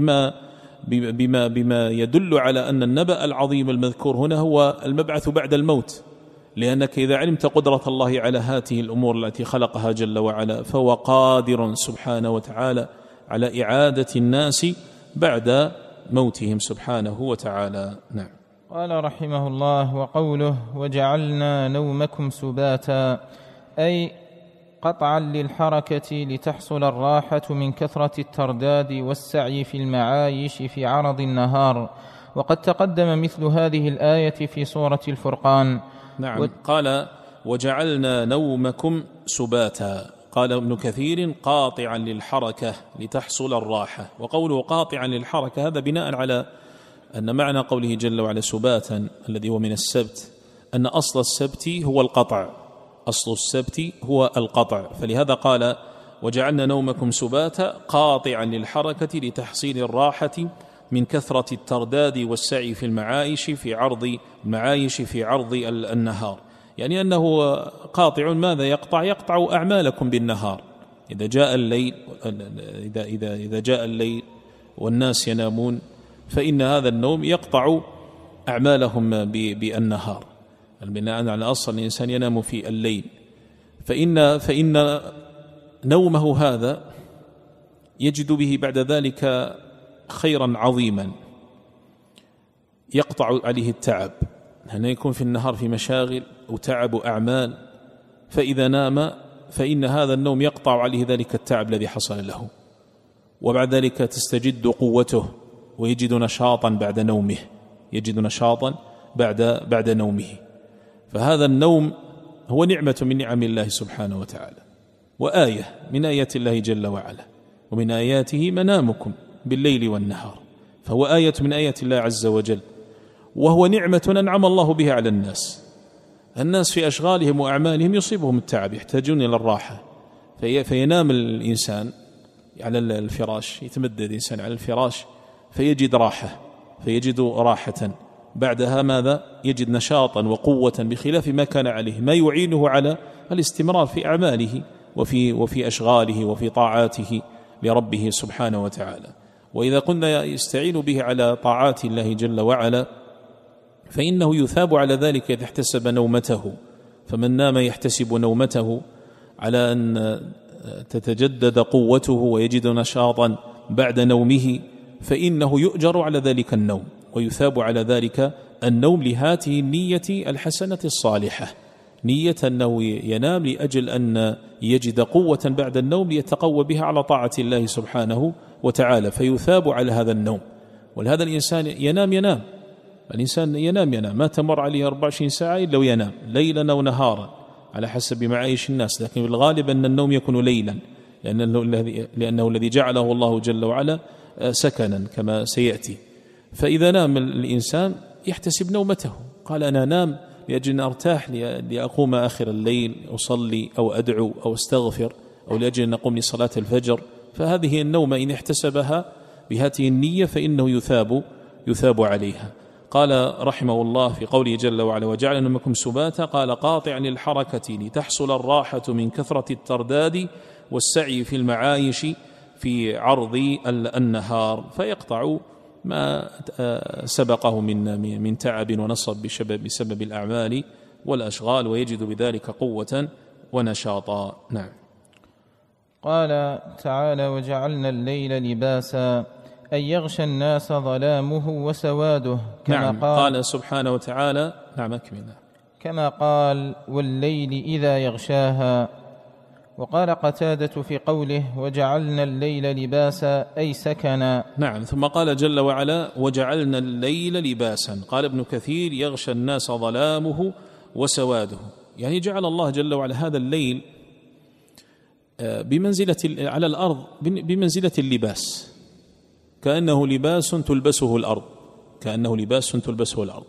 بما يدل على أن النبأ العظيم المذكور هنا هو المبعث بعد الموت. لأنك إذا علمت قدرة الله على هذه الأمور التي خلقها جل وعلا، فهو قادر سبحانه وتعالى على إعادة الناس بعد موتهم سبحانه وتعالى. نعم. قال رحمه الله: وقوله وجعلنا نومكم سباتا، أي قطعا للحركة لتحصل الراحة من كثرة الترداد والسعي في المعايش في عرض النهار. وقد تقدم مثل هذه الآية في سورة الفرقان. نعم. قال وجعلنا نومكم سباتا، قال ابن كثير قاطعا للحركة لتحصل الراحة. وقوله قاطعا للحركة هذا بناء على أن معنى قوله جل وعلا سباتا الذي هو من السبت، أن أصل السبت هو القطع، أصل السبت هو القطع. فلهذا قال وجعلنا نومكم سباتا قاطعا للحركة لتحصيل الراحة من كثرة الترداد والسعي في المعايش في عرض النهار. يعني أنه قاطع ماذا يقطع؟ يقطع أعمالكم بالنهار. إذا جاء الليل والناس ينامون، فإن هذا النوم يقطع أعمالهم بالنهار، بناء على أصل الإنسان ينام في الليل. فإن نومه هذا يجد به بعد ذلك خيرا عظيما يقطع عليه التعب، هنا يكون في النهار في مشاغل وتعب أعمال، فإذا نام فإن هذا النوم يقطع عليه ذلك التعب الذي حصل له، وبعد ذلك تستجد قوته ويجد نشاطا بعد نومه، بعد نومه. فهذا النوم هو نعمة من نعم الله سبحانه وتعالى، وآية من آيات الله جل وعلا. ومن آياته منامكم بالليل والنهار، فهو آية من آيات الله عز وجل، وهو نعمة أنعم الله بها على الناس في أشغالهم وأعمالهم يصيبهم التعب، يحتاجون إلى الراحة، فينام الإنسان على الفراش، يتمدد الإنسان على الفراش فيجد راحة، بعدها ماذا؟ يجد نشاطا وقوة بخلاف ما كان عليه، ما يعينه على الاستمرار في أعماله وفي أشغاله وفي طاعاته لربه سبحانه وتعالى. وإذا قلنا يستعين به على طاعات الله جل وعلا، فإنه يثاب على ذلك إذا احتسب نومته. فمن نام يحتسب نومته على أن تتجدد قوته ويجد نشاطا بعد نومه، فإنه يؤجر على ذلك النوم ويثاب على ذلك النوم لهذه النية الحسنة الصالحة، نية أنه ينام لأجل أن يجد قوة بعد النوم ليتقوى بها على طاعة الله سبحانه وتعالى، فيثاب على هذا النوم. ولهذا الإنسان ينام الإنسان ينام ما تمر عليه 24 ساعة إلا وينام، ليلا أو نهارا على حسب معايش الناس، لكن بالغالب أن النوم يكون ليلا، لأنه الذي جعله الله جل وعلا سكنا كما سيأتي. فإذا نام الإنسان يحتسب نومته، قال أنا نام لأجل أن أرتاح، لأقوم آخر الليل أصلي أو أدعو أو استغفر، أو لأجل أن أقوم لصلاة الفجر. فهذه النوم إن احتسبها بهذه النية فإنه يثاب عليها. قال رحمه الله في قوله جل وعلا وجعل نومكم سباتا، قال قاطع للحركة لتحصل الراحة من كثرة الترداد والسعي في المعايش في عرض النهار، فيقطع ما سبقه من تعب ونصب بسبب الأعمال والأشغال، ويجد بذلك قوة ونشاطا. نعم. قال تعالى: وجعلنا الليل لباسا، أي يغشى الناس ظلامه وسواده، كما نعم. قال سبحانه وتعالى: نعم أكمل، كما قال: والليل إذا يغشاها. وقال قتادة في قوله: وجعلنا الليل لباسا، أي سكنا. نعم. ثم قال جل وعلا: وجعلنا الليل لباسا. قال ابن كثير: يغشى الناس ظلامه وسواده، يعني جعل الله جل وعلا هذا الليل بمنزلة على الأرض بمنزلة اللباس، كأنه لباس تلبسه الأرض، كأنه لباس تلبسه الأرض.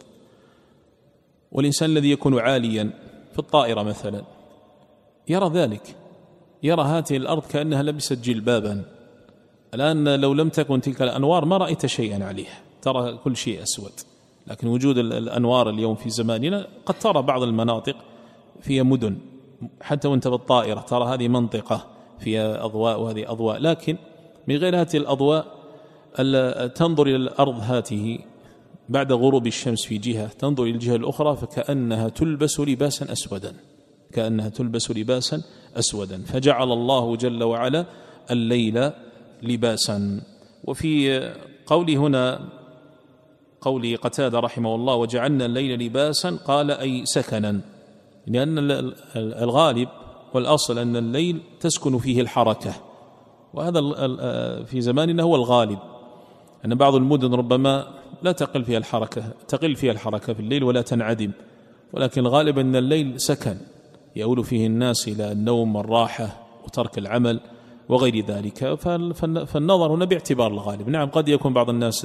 والإنسان الذي يكون عاليا في الطائرة مثلا يرى ذلك، يرى هذه الأرض كأنها لبست جلبابا. الآن لو لم تكن تلك الأنوار ما رأيت شيئا عليها، ترى كل شيء أسود. لكن وجود الأنوار اليوم في زماننا قد ترى بعض المناطق فيها مدن، حتى وانت بالطائرة ترى هذه منطقة فيها أضواء وهذه أضواء، لكن من غير هذه الأضواء تنظر إلى الأرض هذه بعد غروب الشمس في جهة، تنظر إلى الجهة الأخرى فكأنها تلبس لباسا أسودا، كأنها تلبس لباسا أسودا. فجعل الله جل وعلا الليل لباسا. وفي قولي هنا قولي قتادة رحمه الله: وجعلنا الليل لباسا، قال أي سكنا، لأن الغالب والأصل أن الليل تسكن فيه الحركة، وهذا في زماننا هو الغالب، أن بعض المدن ربما لا تقل فيها الحركة في الليل ولا تنعدم، ولكن الغالب أن الليل سكن يؤول فيه الناس إلى النوم والراحة وترك العمل وغير ذلك. فالنظر هنا باعتبار الغالب. نعم قد يكون بعض الناس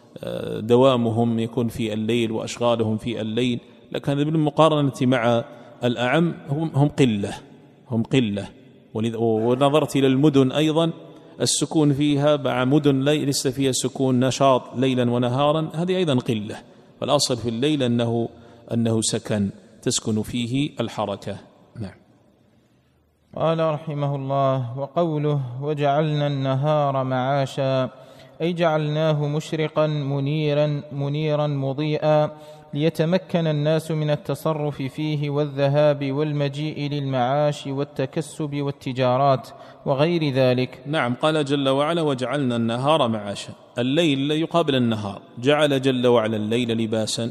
دوامهم يكون في الليل وأشغالهم في الليل، لكن بالمقارنة مع الأعم هم قلة. ونظرت إلى المدن أيضا السكون فيها مع مدن ليس فيها سكون نشاط ليلا ونهارا، هذه أيضا قلة. فالأصل في الليل أنه سكن تسكن فيه الحركة. نعم. قال رحمه الله: وقوله: وجعلنا النهار معاشا، أي جعلناه مشرقا منيرا مضيئا، ليتمكن الناس من التصرف فيه والذهاب والمجيء للمعاش والتكسب والتجارات وغير ذلك. نعم. قال جل وعلا: وجعلنا النهار معاشا، الليل يقابل النهار، جعل جل وعلا الليل لباسا،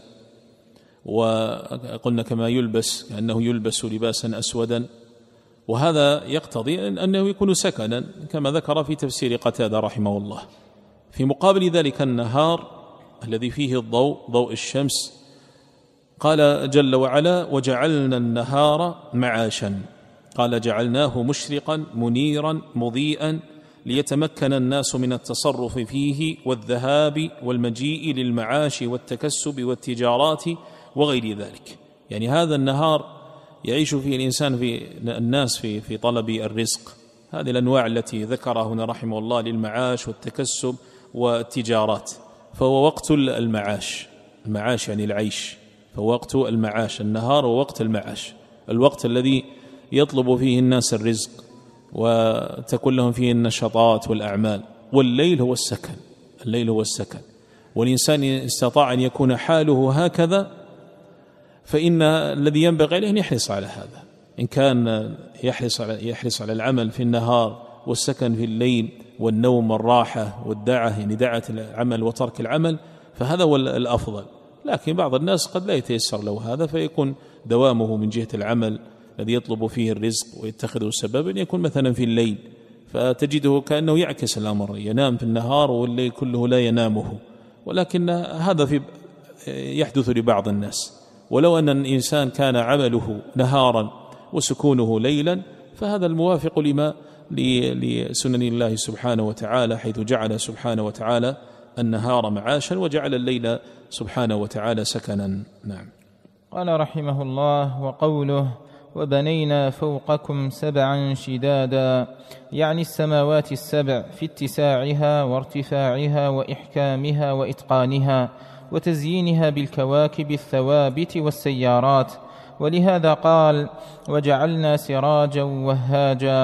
وقلنا كما يلبس كأنه يلبس لباسا أسودا، وهذا يقتضي أنه يكون سكنا كما ذكر في تفسير قتادة رحمه الله. في مقابل ذلك النهار الذي فيه ضوء الشمس، قال جل وعلا: وجعلنا النهار معاشا، قال جعلناه مشرقا منيرا مضيئا، ليتمكن الناس من التصرف فيه والذهاب والمجيء للمعاش والتكسب والتجارات وغير ذلك. يعني هذا النهار يعيش فيه الناس في طلب الرزق، هذه الأنواع التي ذكرها هنا رحمه الله للمعاش والتكسب والتجارات، فهو وقت المعاش يعني العيش، فوقت المعاش النهار ووقت المعاش، الوقت الذي يطلب فيه الناس الرزق وتكون لهم فيه النشاطات والأعمال. والليل هو السكن، والإنسان استطاع أن يكون حاله هكذا فإن الذي ينبغي عليه أن يحرص على هذا. إن كان يحرص على العمل في النهار والسكن في الليل والنوم والراحة والدعة، يعني دعة العمل وترك العمل، فهذا هو الأفضل. لكن بعض الناس قد لا يتيسر له هذا، فيكون دوامه من جهة العمل الذي يطلب فيه الرزق ويتخذه سببا يكون مثلا في الليل، فتجده كأنه يعكس الأمر، ينام في النهار والليل كله لا ينامه. ولكن هذا يحدث لبعض الناس. ولو أن الإنسان كان عمله نهارا وسكونه ليلا فهذا الموافق لسنن الله سبحانه وتعالى، حيث جعل سبحانه وتعالى النهار معاشا وجعل الليل سبحانه وتعالى سكنا. نعم. قال رحمه الله: وقوله: وبنينا فوقكم سبعا شدادا، يعني السماوات السبع في اتساعها وارتفاعها وإحكامها وإتقانها وتزيينها بالكواكب الثوابت والسيارات. ولهذا قال: وجعلنا سراجا وهاجا،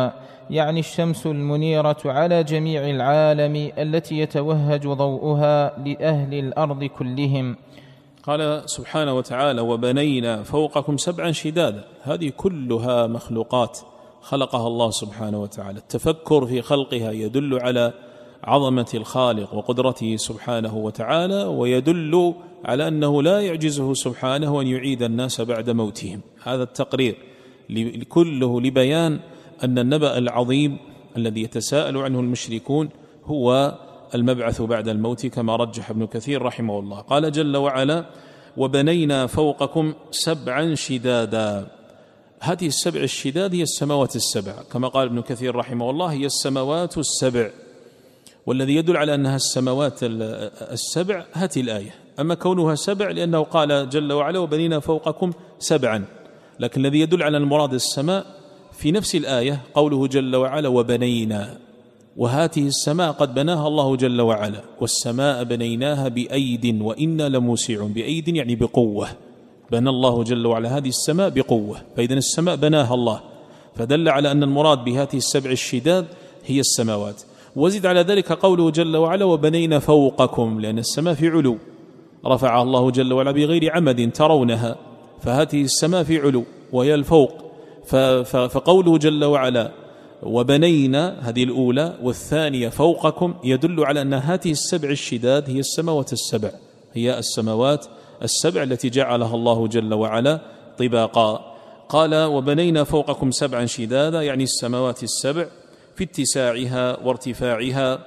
يعني الشمس المنيرة على جميع العالم التي يتوهج ضوءها لأهل الأرض كلهم. قال سبحانه وتعالى: وبنينا فوقكم 7 شدادا. هذه كلها مخلوقات خلقها الله سبحانه وتعالى. التفكر في خلقها يدل على عظمة الخالق وقدرته سبحانه وتعالى، ويدل على أنه لا يعجزه سبحانه أن يعيد الناس بعد موتهم. هذا التقرير كله لبيان أن النبأ العظيم الذي يتساءل عنه المشركون هو المبعث بعد الموت، كما رجح ابن كثير رحمه الله. قال جل وعلا: وبنينا فوقكم 7 شدادا. هذه السبع الشداد هي السماوات السبع، كما قال ابن كثير رحمه الله: هي السماوات السبع. والذي يدل على أنها السماوات السبع هذه الآية. أما كونها 7 لأنه قال جل وعلا: وبنينا فوقكم 7. لكن الذي يدل على المراد السماء في نفس الآية قوله جل وعلا: وبنينا. وهاته السماء قد بناها الله جل وعلا: والسماء بنيناها بأيد وإنا لموسعون. بأيد يعني بقوة، بنى الله جل وعلا هذه السماء بقوة، فإذن السماء بناها الله، فدل على أن المراد بهذه السبع الشداد هي السماوات. وزد على ذلك قوله جل وعلا: وبنينا فوقكم، لأن السماء في علو رفعها الله جل وعلا بغير عمد ترونها، فهذه السماء في علو وهي الفوق. فقوله جل وعلا: وبنينا، هذه الأولى، والثانية فوقكم، يدل على أن هذه السبع الشداد هي السماوات السبع، هي السماوات السبع التي جعلها الله جل وعلا طباقا. قال: وبنينا فوقكم 7 شدادا، يعني السماوات السبع في اتساعها وارتفاعها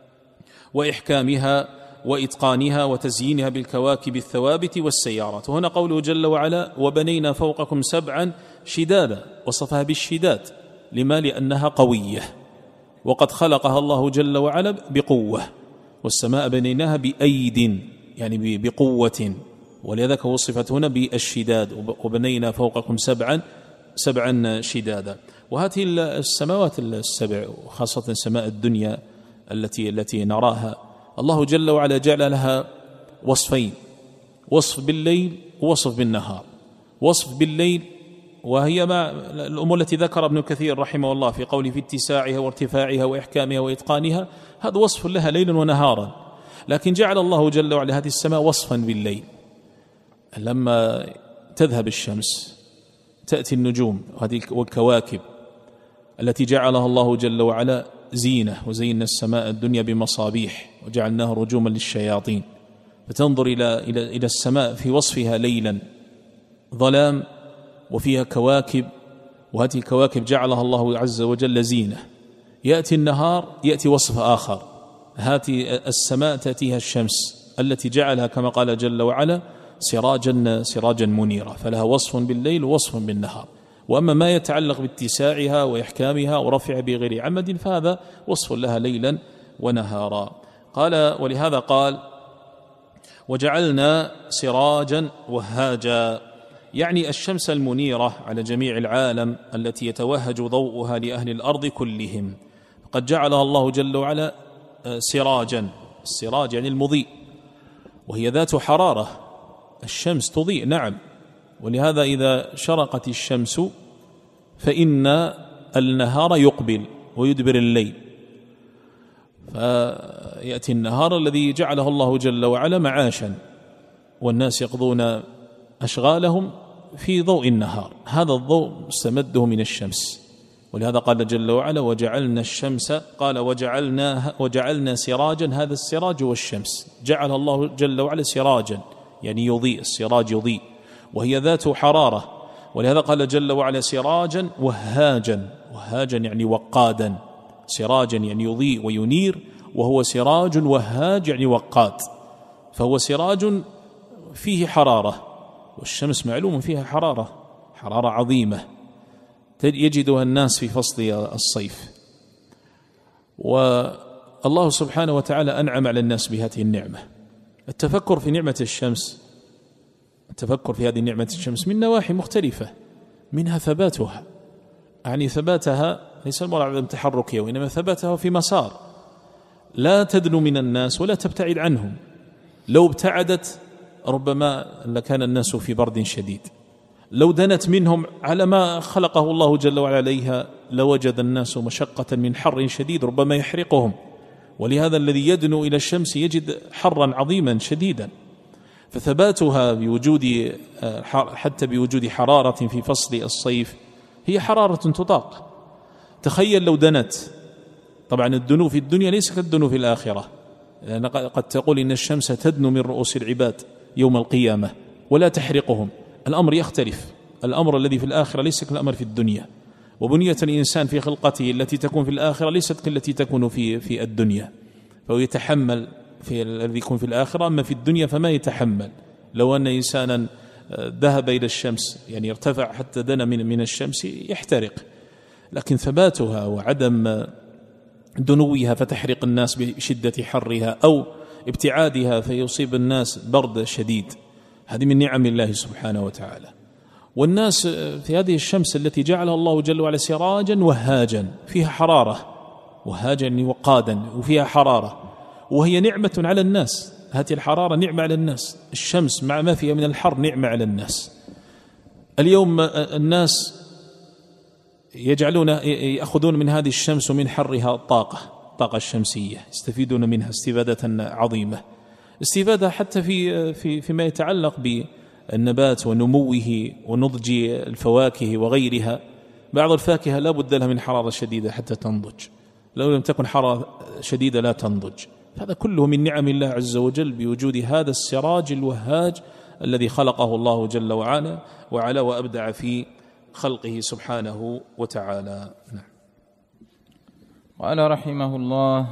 وإحكامها وإتقانها وتزيينها بالكواكب الثوابت والسيارات. وهنا قوله جل وعلا: وبنينا فوقكم 7 شدادا، وصفها بالشداد. لما؟ لأنها قوية، وقد خلقها الله جل وعلا بقوة. والسماء بنيناها بأيد يعني بقوة، ولذلك وصفت هنا بالشداد: وبنينا فوقكم 7 شدادا. وهذه السماوات السبع، وخاصة سماء الدنيا التي نراها، الله جل وعلا جعل لها وصفين: وصف بالليل ووصف بالنهار. وصف بالليل وهي مع الأمور التي ذكر ابن كثير رحمه الله في قوله: في اتساعها وارتفاعها وإحكامها وإتقانها، هذا وصف لها ليلا ونهارا. لكن جعل الله جل وعلا هذه السماء وصفا بالليل. لما تذهب الشمس تأتي النجوم والكواكب التي جعلها الله جل وعلا زينة، وزينا السماء الدنيا بمصابيح وجعلناها رجوما للشياطين. فتنظر إلى السماء في وصفها ليلا ظلام وفيها كواكب، وهذه الكواكب جعلها الله عز وجل زينة. يأتي النهار يأتي وصف آخر، هذه السماء تأتيها الشمس التي جعلها كما قال جل وعلا سراجا منيرا، فلها وصف بالليل ووصف بالنهار. وأما ما يتعلق باتساعها وإحكامها ورفعها بغير عمد فهذا وصف لها ليلا ونهارا. قال: ولهذا قال: وجعلنا سراجا وهاجا، يعني الشمس المنيرة على جميع العالم التي يتوهج ضوءها لأهل الأرض كلهم. قد جعلها الله جل وعلا سراجا. السراج يعني المضيء، وهي ذات حرارة. الشمس تضيء نعم، ولهذا إذا شرقت الشمس فإن النهار يقبل ويدبر الليل، فيأتي النهار الذي جعله الله جل وعلا معاشا، والناس يقضون أشغالهم في ضوء النهار. هذا الضوء مستمده من الشمس، ولهذا قال جل وعلا: وجعلنا الشمس، قال وجعلنا سراجا. هذا السراج هو الشمس، جعل الله جل وعلا سراجا يعني يضيء، السراج يضيء وهي ذات حرارة. ولهذا قال جل وعلا: سراجا وهاجا. وهاجا يعني وقادا، سراجا يعني يضيء وينير، وهو سراج وهاج يعني وقاد. فهو سراج فيه حرارة، والشمس معلوم فيها حرارة عظيمة يجدها الناس في فصل الصيف. والله سبحانه وتعالى أنعم على الناس بهذه النعمة. التفكر في نعمة الشمس، التفكر في هذه نعمة الشمس من نواحي مختلفة، منها ثباتها، يعني ثباتها ليس المراد عدم تحركها، وإنما ثباتها في مسار لا تدنو من الناس ولا تبتعد عنهم. لو ابتعدت ربما لكان الناس في برد شديد، لو دنت منهم على ما خلقه الله جل وعلا عليها لوجد الناس مشقة من حر شديد ربما يحرقهم، ولهذا الذي يدنو إلى الشمس يجد حرا عظيما شديدا. فثباتها بوجود حتى بوجود حرارة في فصل الصيف هي حرارة تطاق. تخيل لو دنت، طبعا الدنو في الدنيا ليس كالدنو في الآخرة، لأن قد تقول إن الشمس تدنو من رؤوس العباد يوم القيامة ولا تحرقهم، الأمر يختلف. الأمر الذي في الآخرة ليس كالأمر في الدنيا، وبنية الإنسان في خلقته التي تكون في الآخرة ليست كالتي تكون في الدنيا، فهو يتحمل في الذي يكون في الآخرة، أما في الدنيا فما يتحمل. لو أن إنسانا ذهب إلى الشمس يعني ارتفع حتى دنا من الشمس يحترق، لكن ثباتها وعدم دنوها فتحرق الناس بشدة حرها أو ابتعادها فيصيب الناس برد شديد، هذه من نعم الله سبحانه وتعالى. والناس في هذه الشمس التي جعلها الله جل وعلا سراجا وهاجا، فيها حرارة، وهاجا وقادا، وفيها حرارة، وهي نعمة على الناس. هذه الحرارة نعمة على الناس، الشمس مع ما فيها من الحر نعمة على الناس. اليوم الناس يأخذون من هذه الشمس ومن حرها الطاقة الشمسية، يستفيدون منها استفادة عظيمة، استفادة حتى فيما يتعلق بالنبات ونموه ونضج الفواكه وغيرها. بعض الفاكهة لا بد لها من حرارة شديدة حتى تنضج، لو لم تكن حرارة شديدة لا تنضج. هذا كله من نعم الله عز وجل بوجود هذا السراج الوهاج الذي خلقه الله جل وعلا وأبدع في خلقه سبحانه وتعالى. نعم. قال رحمه الله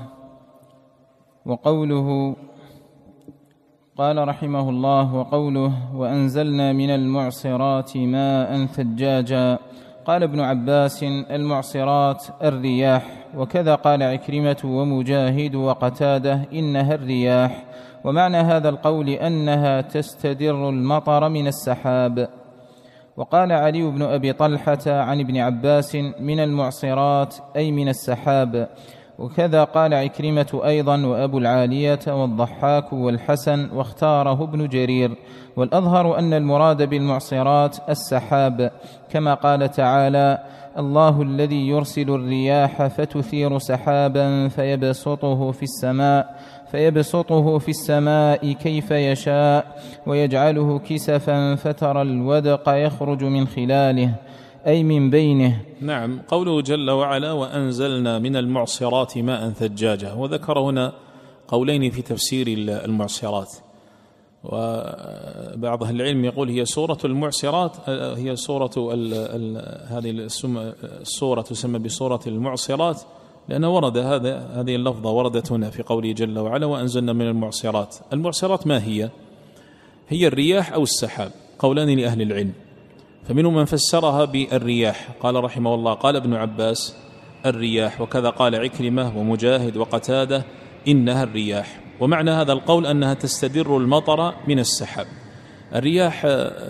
وقوله وأنزلنا من المعصرات ماء ثجاجا. قال ابن عباس المعصرات الرياح، وكذا قال عكرمة ومجاهد وقتادة إنها الرياح، ومعنى هذا القول أنها تستدر المطر من السحاب. وقال علي بن أبي طلحة عن ابن عباس من المعصرات أي من السحاب، وكذا قال عكرمة أيضا وأبو العالية والضحاك والحسن، واختاره ابن جرير. والأظهر أن المراد بالمعصرات السحاب، كما قال تعالى الله الذي يرسل الرياح فتثير سحابا فيبسطه في السماء كيف يشاء ويجعله كسفا فترى الودق يخرج من خلاله أي من بينه. نعم. قوله جل وعلا وأنزلنا من المعصرات ماء ثجاجا، وذكر هنا قولين في تفسير المعصرات. وبعض أهل العلم يقول هي سورة المعصرات، هي سورة هذه السورة تسمى بسورة المعصرات، لأن ورد هذه اللفظة وردت هنا في قوله جل وعلا وأنزلنا من المعصرات. المعصرات ما هي الرياح أو السحاب، قولان لأهل العلم، فمنهم من فسرها بالرياح، قال رحمه الله قال ابن عباس الرياح، وكذا قال عكرمة ومجاهد وقتادة إنها الرياح. ومعنى هذا القول أنها تستدر المطر من السحاب. الرياح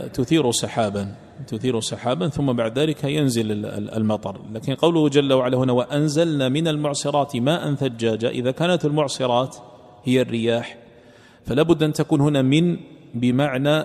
تثير سحابا ثم بعد ذلك ينزل المطر. لكن قوله جل وعلا هنا وأنزلنا من المعصرات ماء ثجاجا، إذا كانت المعصرات هي الرياح فلا بد أن تكون هنا من بمعنى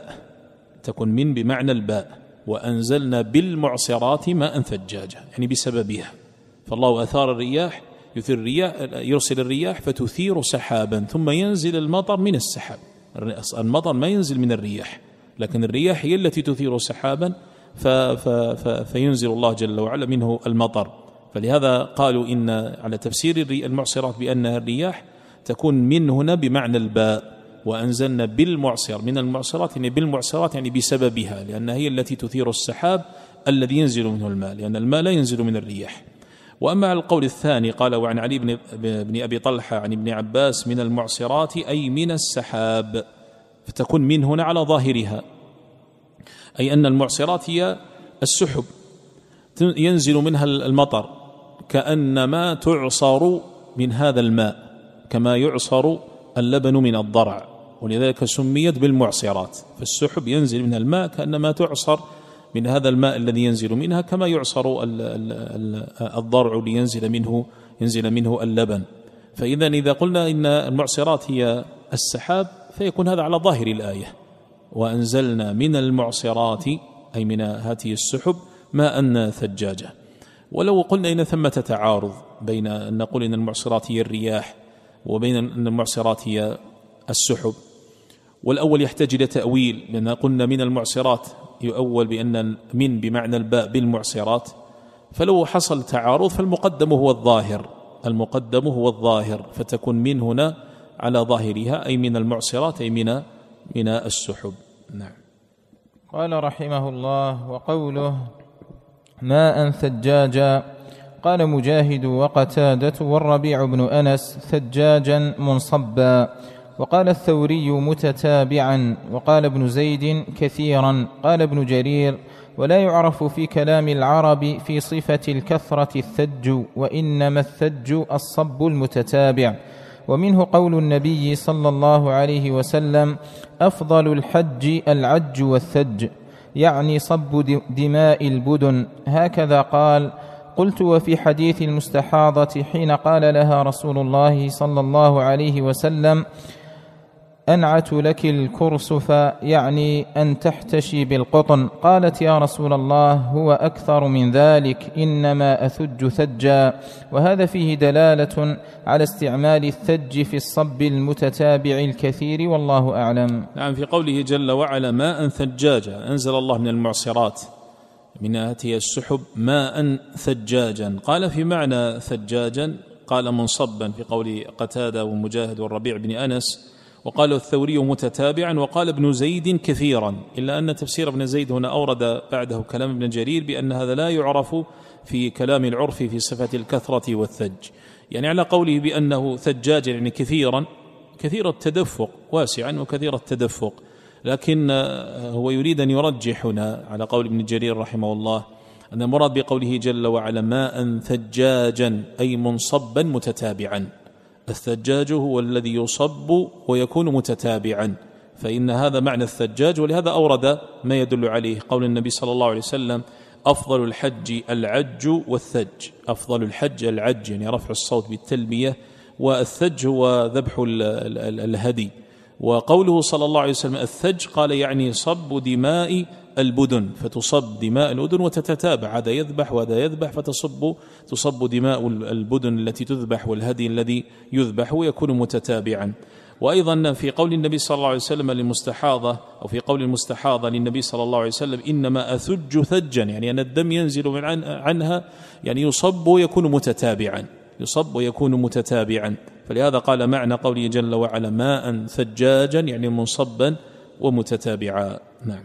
الباء، وأنزلنا بالمعصرات ماء ثجاجا، يعني بسببها. فالله أثار الرياح، يرسل الرياح فتثير سحابا ثم ينزل المطر من السحاب. المطر ما ينزل من الرياح، لكن الرياح هي التي تثير سحابا فينزل الله جل وعلا منه المطر. فلهذا قالوا إن على تفسير المعصرات بأنها الرياح تكون من هنا بمعنى الباء، وأنزلنا بالمعصر من المعصرات، يعني بالمعصرات يعني بسببها، لأنها هي التي تثير السحاب الذي ينزل منه الماء، لأن الماء لا ينزل من الرياح. وأما على القول الثاني قال وعن علي بن أبي طلحة عن ابن عباس من المعصرات أي من السحاب، فتكون من هنا على ظاهرها، أي أن المعصرات هي السحب ينزل منها المطر، كأنما تعصر من هذا الماء كما يعصر اللبن من الضرع، ولذلك سميت بالمعصرات. فالسحب ينزل منها الماء كأنما تعصر من هذا الماء الذي ينزل منها كما يعصر الضرع لينزل منه اللبن. فإذا إذا قلنا إن المعصرات هي السحاب فيكون هذا على ظاهر الآية، وأنزلنا من المعصرات أي من هذه السحب ماء ثجاجا. ولو قلنا إن ثمة تعارض بين أن نقول إن المعصرات هي الرياح وبين أن المعصرات هي السحب، والأول يحتاج إلى تأويل، لأن قلنا من المعصرات يؤول بأن من بمعنى الباء بالمعصرات، فلو حصل تعارض فالمقدم هو الظاهر، المقدم هو الظاهر، فتكون من هنا على ظاهرها أي من المعصرات أي من السحب. نعم. قال رحمه الله: وقوله ماء ثجاجا، قال مجاهد وقتادة والربيع بن أنس ثجاجا منصبا، وقال الثوري متتابعا، وقال ابن زيد كثيرا. قال ابن جرير: ولا يعرف في كلام العرب في صفة الكثرة الثج، وإنما الثج الصب المتتابع. ومنه قول النبي صلى الله عليه وسلم: أفضل الحج العج والثج، يعني صب دماء البدن، هكذا قال. قلت: وفي حديث المستحاضة حين قال لها رسول الله صلى الله عليه وسلم: أنعت لك الكرسف، يعني أن تحتشي بالقطن، قالت: يا رسول الله هو أكثر من ذلك، إنما أثج ثجا. وهذا فيه دلالة على استعمال الثج في الصب المتتابع الكثير، والله أعلم. نعم. في قوله جل وعلا ماء ثجاجا، أنزل الله من المعصرات من هذه السحب ماء ثجاجا. قال في معنى ثجاجا قال منصبا في قول قتادة ومجاهد والربيع بن أنس، وقال الثوري متتابعا، وقال ابن زيد كثيرا، إلا أن تفسير ابن زيد هنا أورد بعده كلام ابن جرير بأن هذا لا يعرف في كلام العرف في صفة الكثرة والثج، يعني على قوله بأنه ثجاج يعني كثيرا، كثير التدفق واسعا وكثير التدفق، لكن هو يريد أن يرجح هنا على قول ابن جرير رحمه الله أن المراد بقوله جل وعلا ماء ثجاجا أي منصبا متتابعا. الثجاج هو الذي يصب ويكون متتابعا، فإن هذا معنى الثجاج، ولهذا أورد ما يدل عليه قول النبي صلى الله عليه وسلم: أفضل الحج العج والثج. أفضل الحج العج يعني رفع الصوت بالتلبية، والثج هو ذبح الهدي. وقوله صلى الله عليه وسلم الثج قال يعني صب دماء البدن، فتصب دماء البدن وتتتابع، هذا يذبح وهذا يذبح، تصب دماء البدن التي تذبح والهدي الذي يذبح ويكون متتابعا. وأيضا في قول النبي صلى الله عليه وسلم للمستحاضة، أو في قول المستحاضة للنبي صلى الله عليه وسلم إنما أثج ثجا، يعني أن الدم ينزل من عنها، يعني يصب ويكون متتابعا، يصب ويكون متتابعا. فلهذا قال معنى قوله جل وعلا ماء ثجاجا يعني منصبا ومتتابعا. نعم.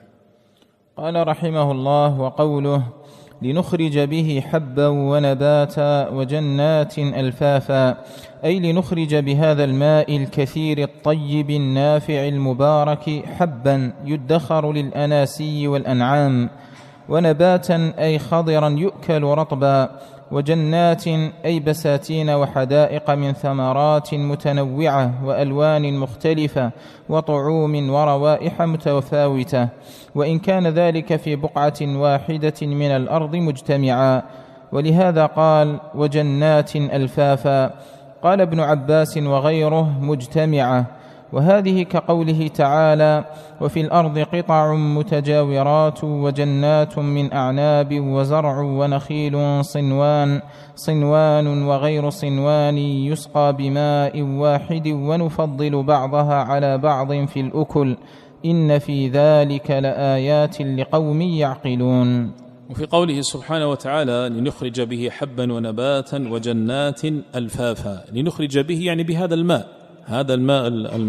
قال رحمه الله: وقوله لنخرج به حبا ونباتا وجنات ألفافا، أي لنخرج بهذا الماء الكثير الطيب النافع المبارك حبا يدخر للأناسي والأنعام، ونباتا أي خضرا يؤكل رطبا، وجنات أي بساتين وحدائق من ثمرات متنوعة وألوان مختلفة وطعوم وروائح متفاوتة، وإن كان ذلك في بقعة واحدة من الأرض مجتمعا. ولهذا قال وجنات ألفافا. قال ابن عباس وغيره مجتمعة، وهذه كقوله تعالى وفي الأرض قطع متجاورات وجنات من أعناب وزرع ونخيل صنوان وغير صنوان يسقى بماء واحد ونفضل بعضها على بعض في الأكل إن في ذلك لآيات لقوم يعقلون. وفي قوله سبحانه وتعالى لنخرج به حبا ونباتا وجنات ألفافا، لنخرج به يعني بهذا الماء، هذا الماء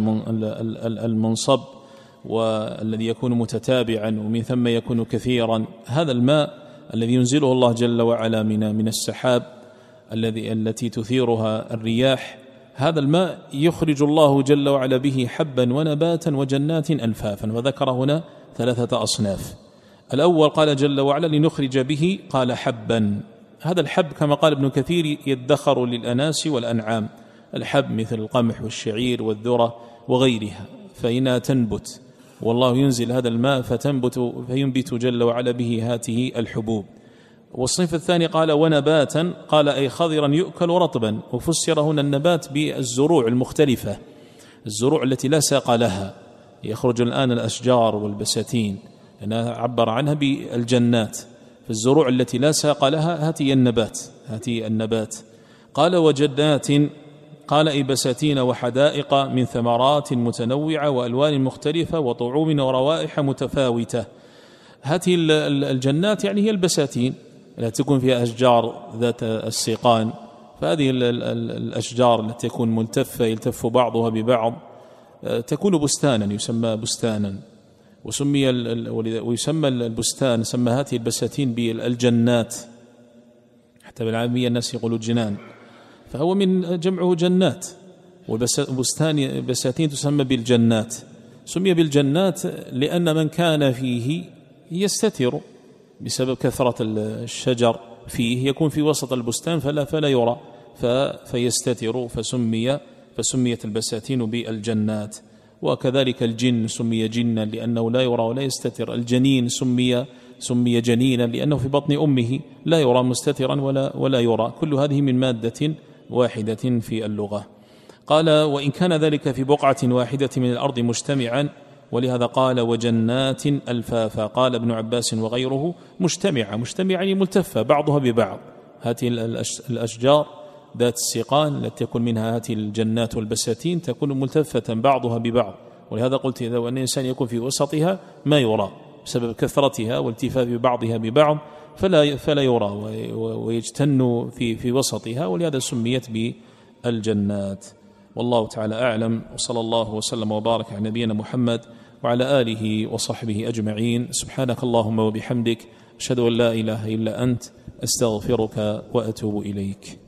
المنصب والذي يكون متتابعا ومن ثم يكون كثيرا، هذا الماء الذي ينزله الله جل وعلا من السحاب التي تثيرها الرياح، هذا الماء يخرج الله جل وعلا به حبا ونباتا وجنات ألفافا. وذكر هنا 3 أصناف. الأول قال جل وعلا لنخرج به، قال حبا، هذا الحب كما قال ابن كثير يدخر للأناس والأنعام، الحب مثل القمح والشعير والذرة وغيرها، فإنها تنبت والله ينزل هذا الماء فتنبت فينبت جل وعلا به هذه الحبوب. والصنف الثاني قال ونباتا، قال أي خضرا يؤكل رطبا، وفسر هنا النبات بالزروع المختلفة، الزروع التي لا ساق لها، يخرج الآن الأشجار والبساتين، لأنها عبر عنها بالجنات، فالزروع التي لا ساق لها هاتي النبات. قال وجنات، قال أي بساتين وحدائق من ثمرات متنوعة وألوان مختلفة وطعوم وروائح متفاوتة. هذه الجنات يعني هي البساتين التي تكون فيها أشجار ذات السيقان، فهذه الأشجار التي تكون ملتفة يلتف بعضها ببعض تكون بستانا، يسمى بستانا، ويسمى البستان، سمى هذه البساتين بالجنات، حتى بالعامية الناس يقولوا جنان، فهو من جمعه جنات، والبستان بساتين تسمى بالجنات. سمي بالجنات لأن من كان فيه يستتر بسبب كثرة الشجر فيه، يكون في وسط البستان فلا يرى فيستتر، فسميت البساتين بالجنات. وكذلك الجن سمي جنا لأنه لا يرى ولا يستتر. الجنين سمي جنينا لأنه في بطن أمه لا يرى مستترا ولا يرى. كل هذه من مادة واحدة في اللغة. قال وإن كان ذلك في بقعة واحدة من الأرض مجتمعا، ولهذا قال وجنات ألفافا. قال ابن عباس وغيره مجتمعة يعني ملتفة بعضها ببعض. هذه الأشجار ذات السيقان التي تكون منها هذه الجنات والبساتين تكون ملتفة بعضها ببعض، ولهذا قلت إذا أن الإنسان يكون في وسطها ما يرى بسبب كثرتها والتفاف بعضها ببعض فلا يرى ويجتن في وسطها، ولهذا سميت بالجنات. والله تعالى أعلم، وصلى الله وسلم وبارك على نبينا محمد وعلى آله وصحبه أجمعين. سبحانك اللهم وبحمدك، أشهد أن لا إله إلا أنت، أستغفرك وأتوب إليك.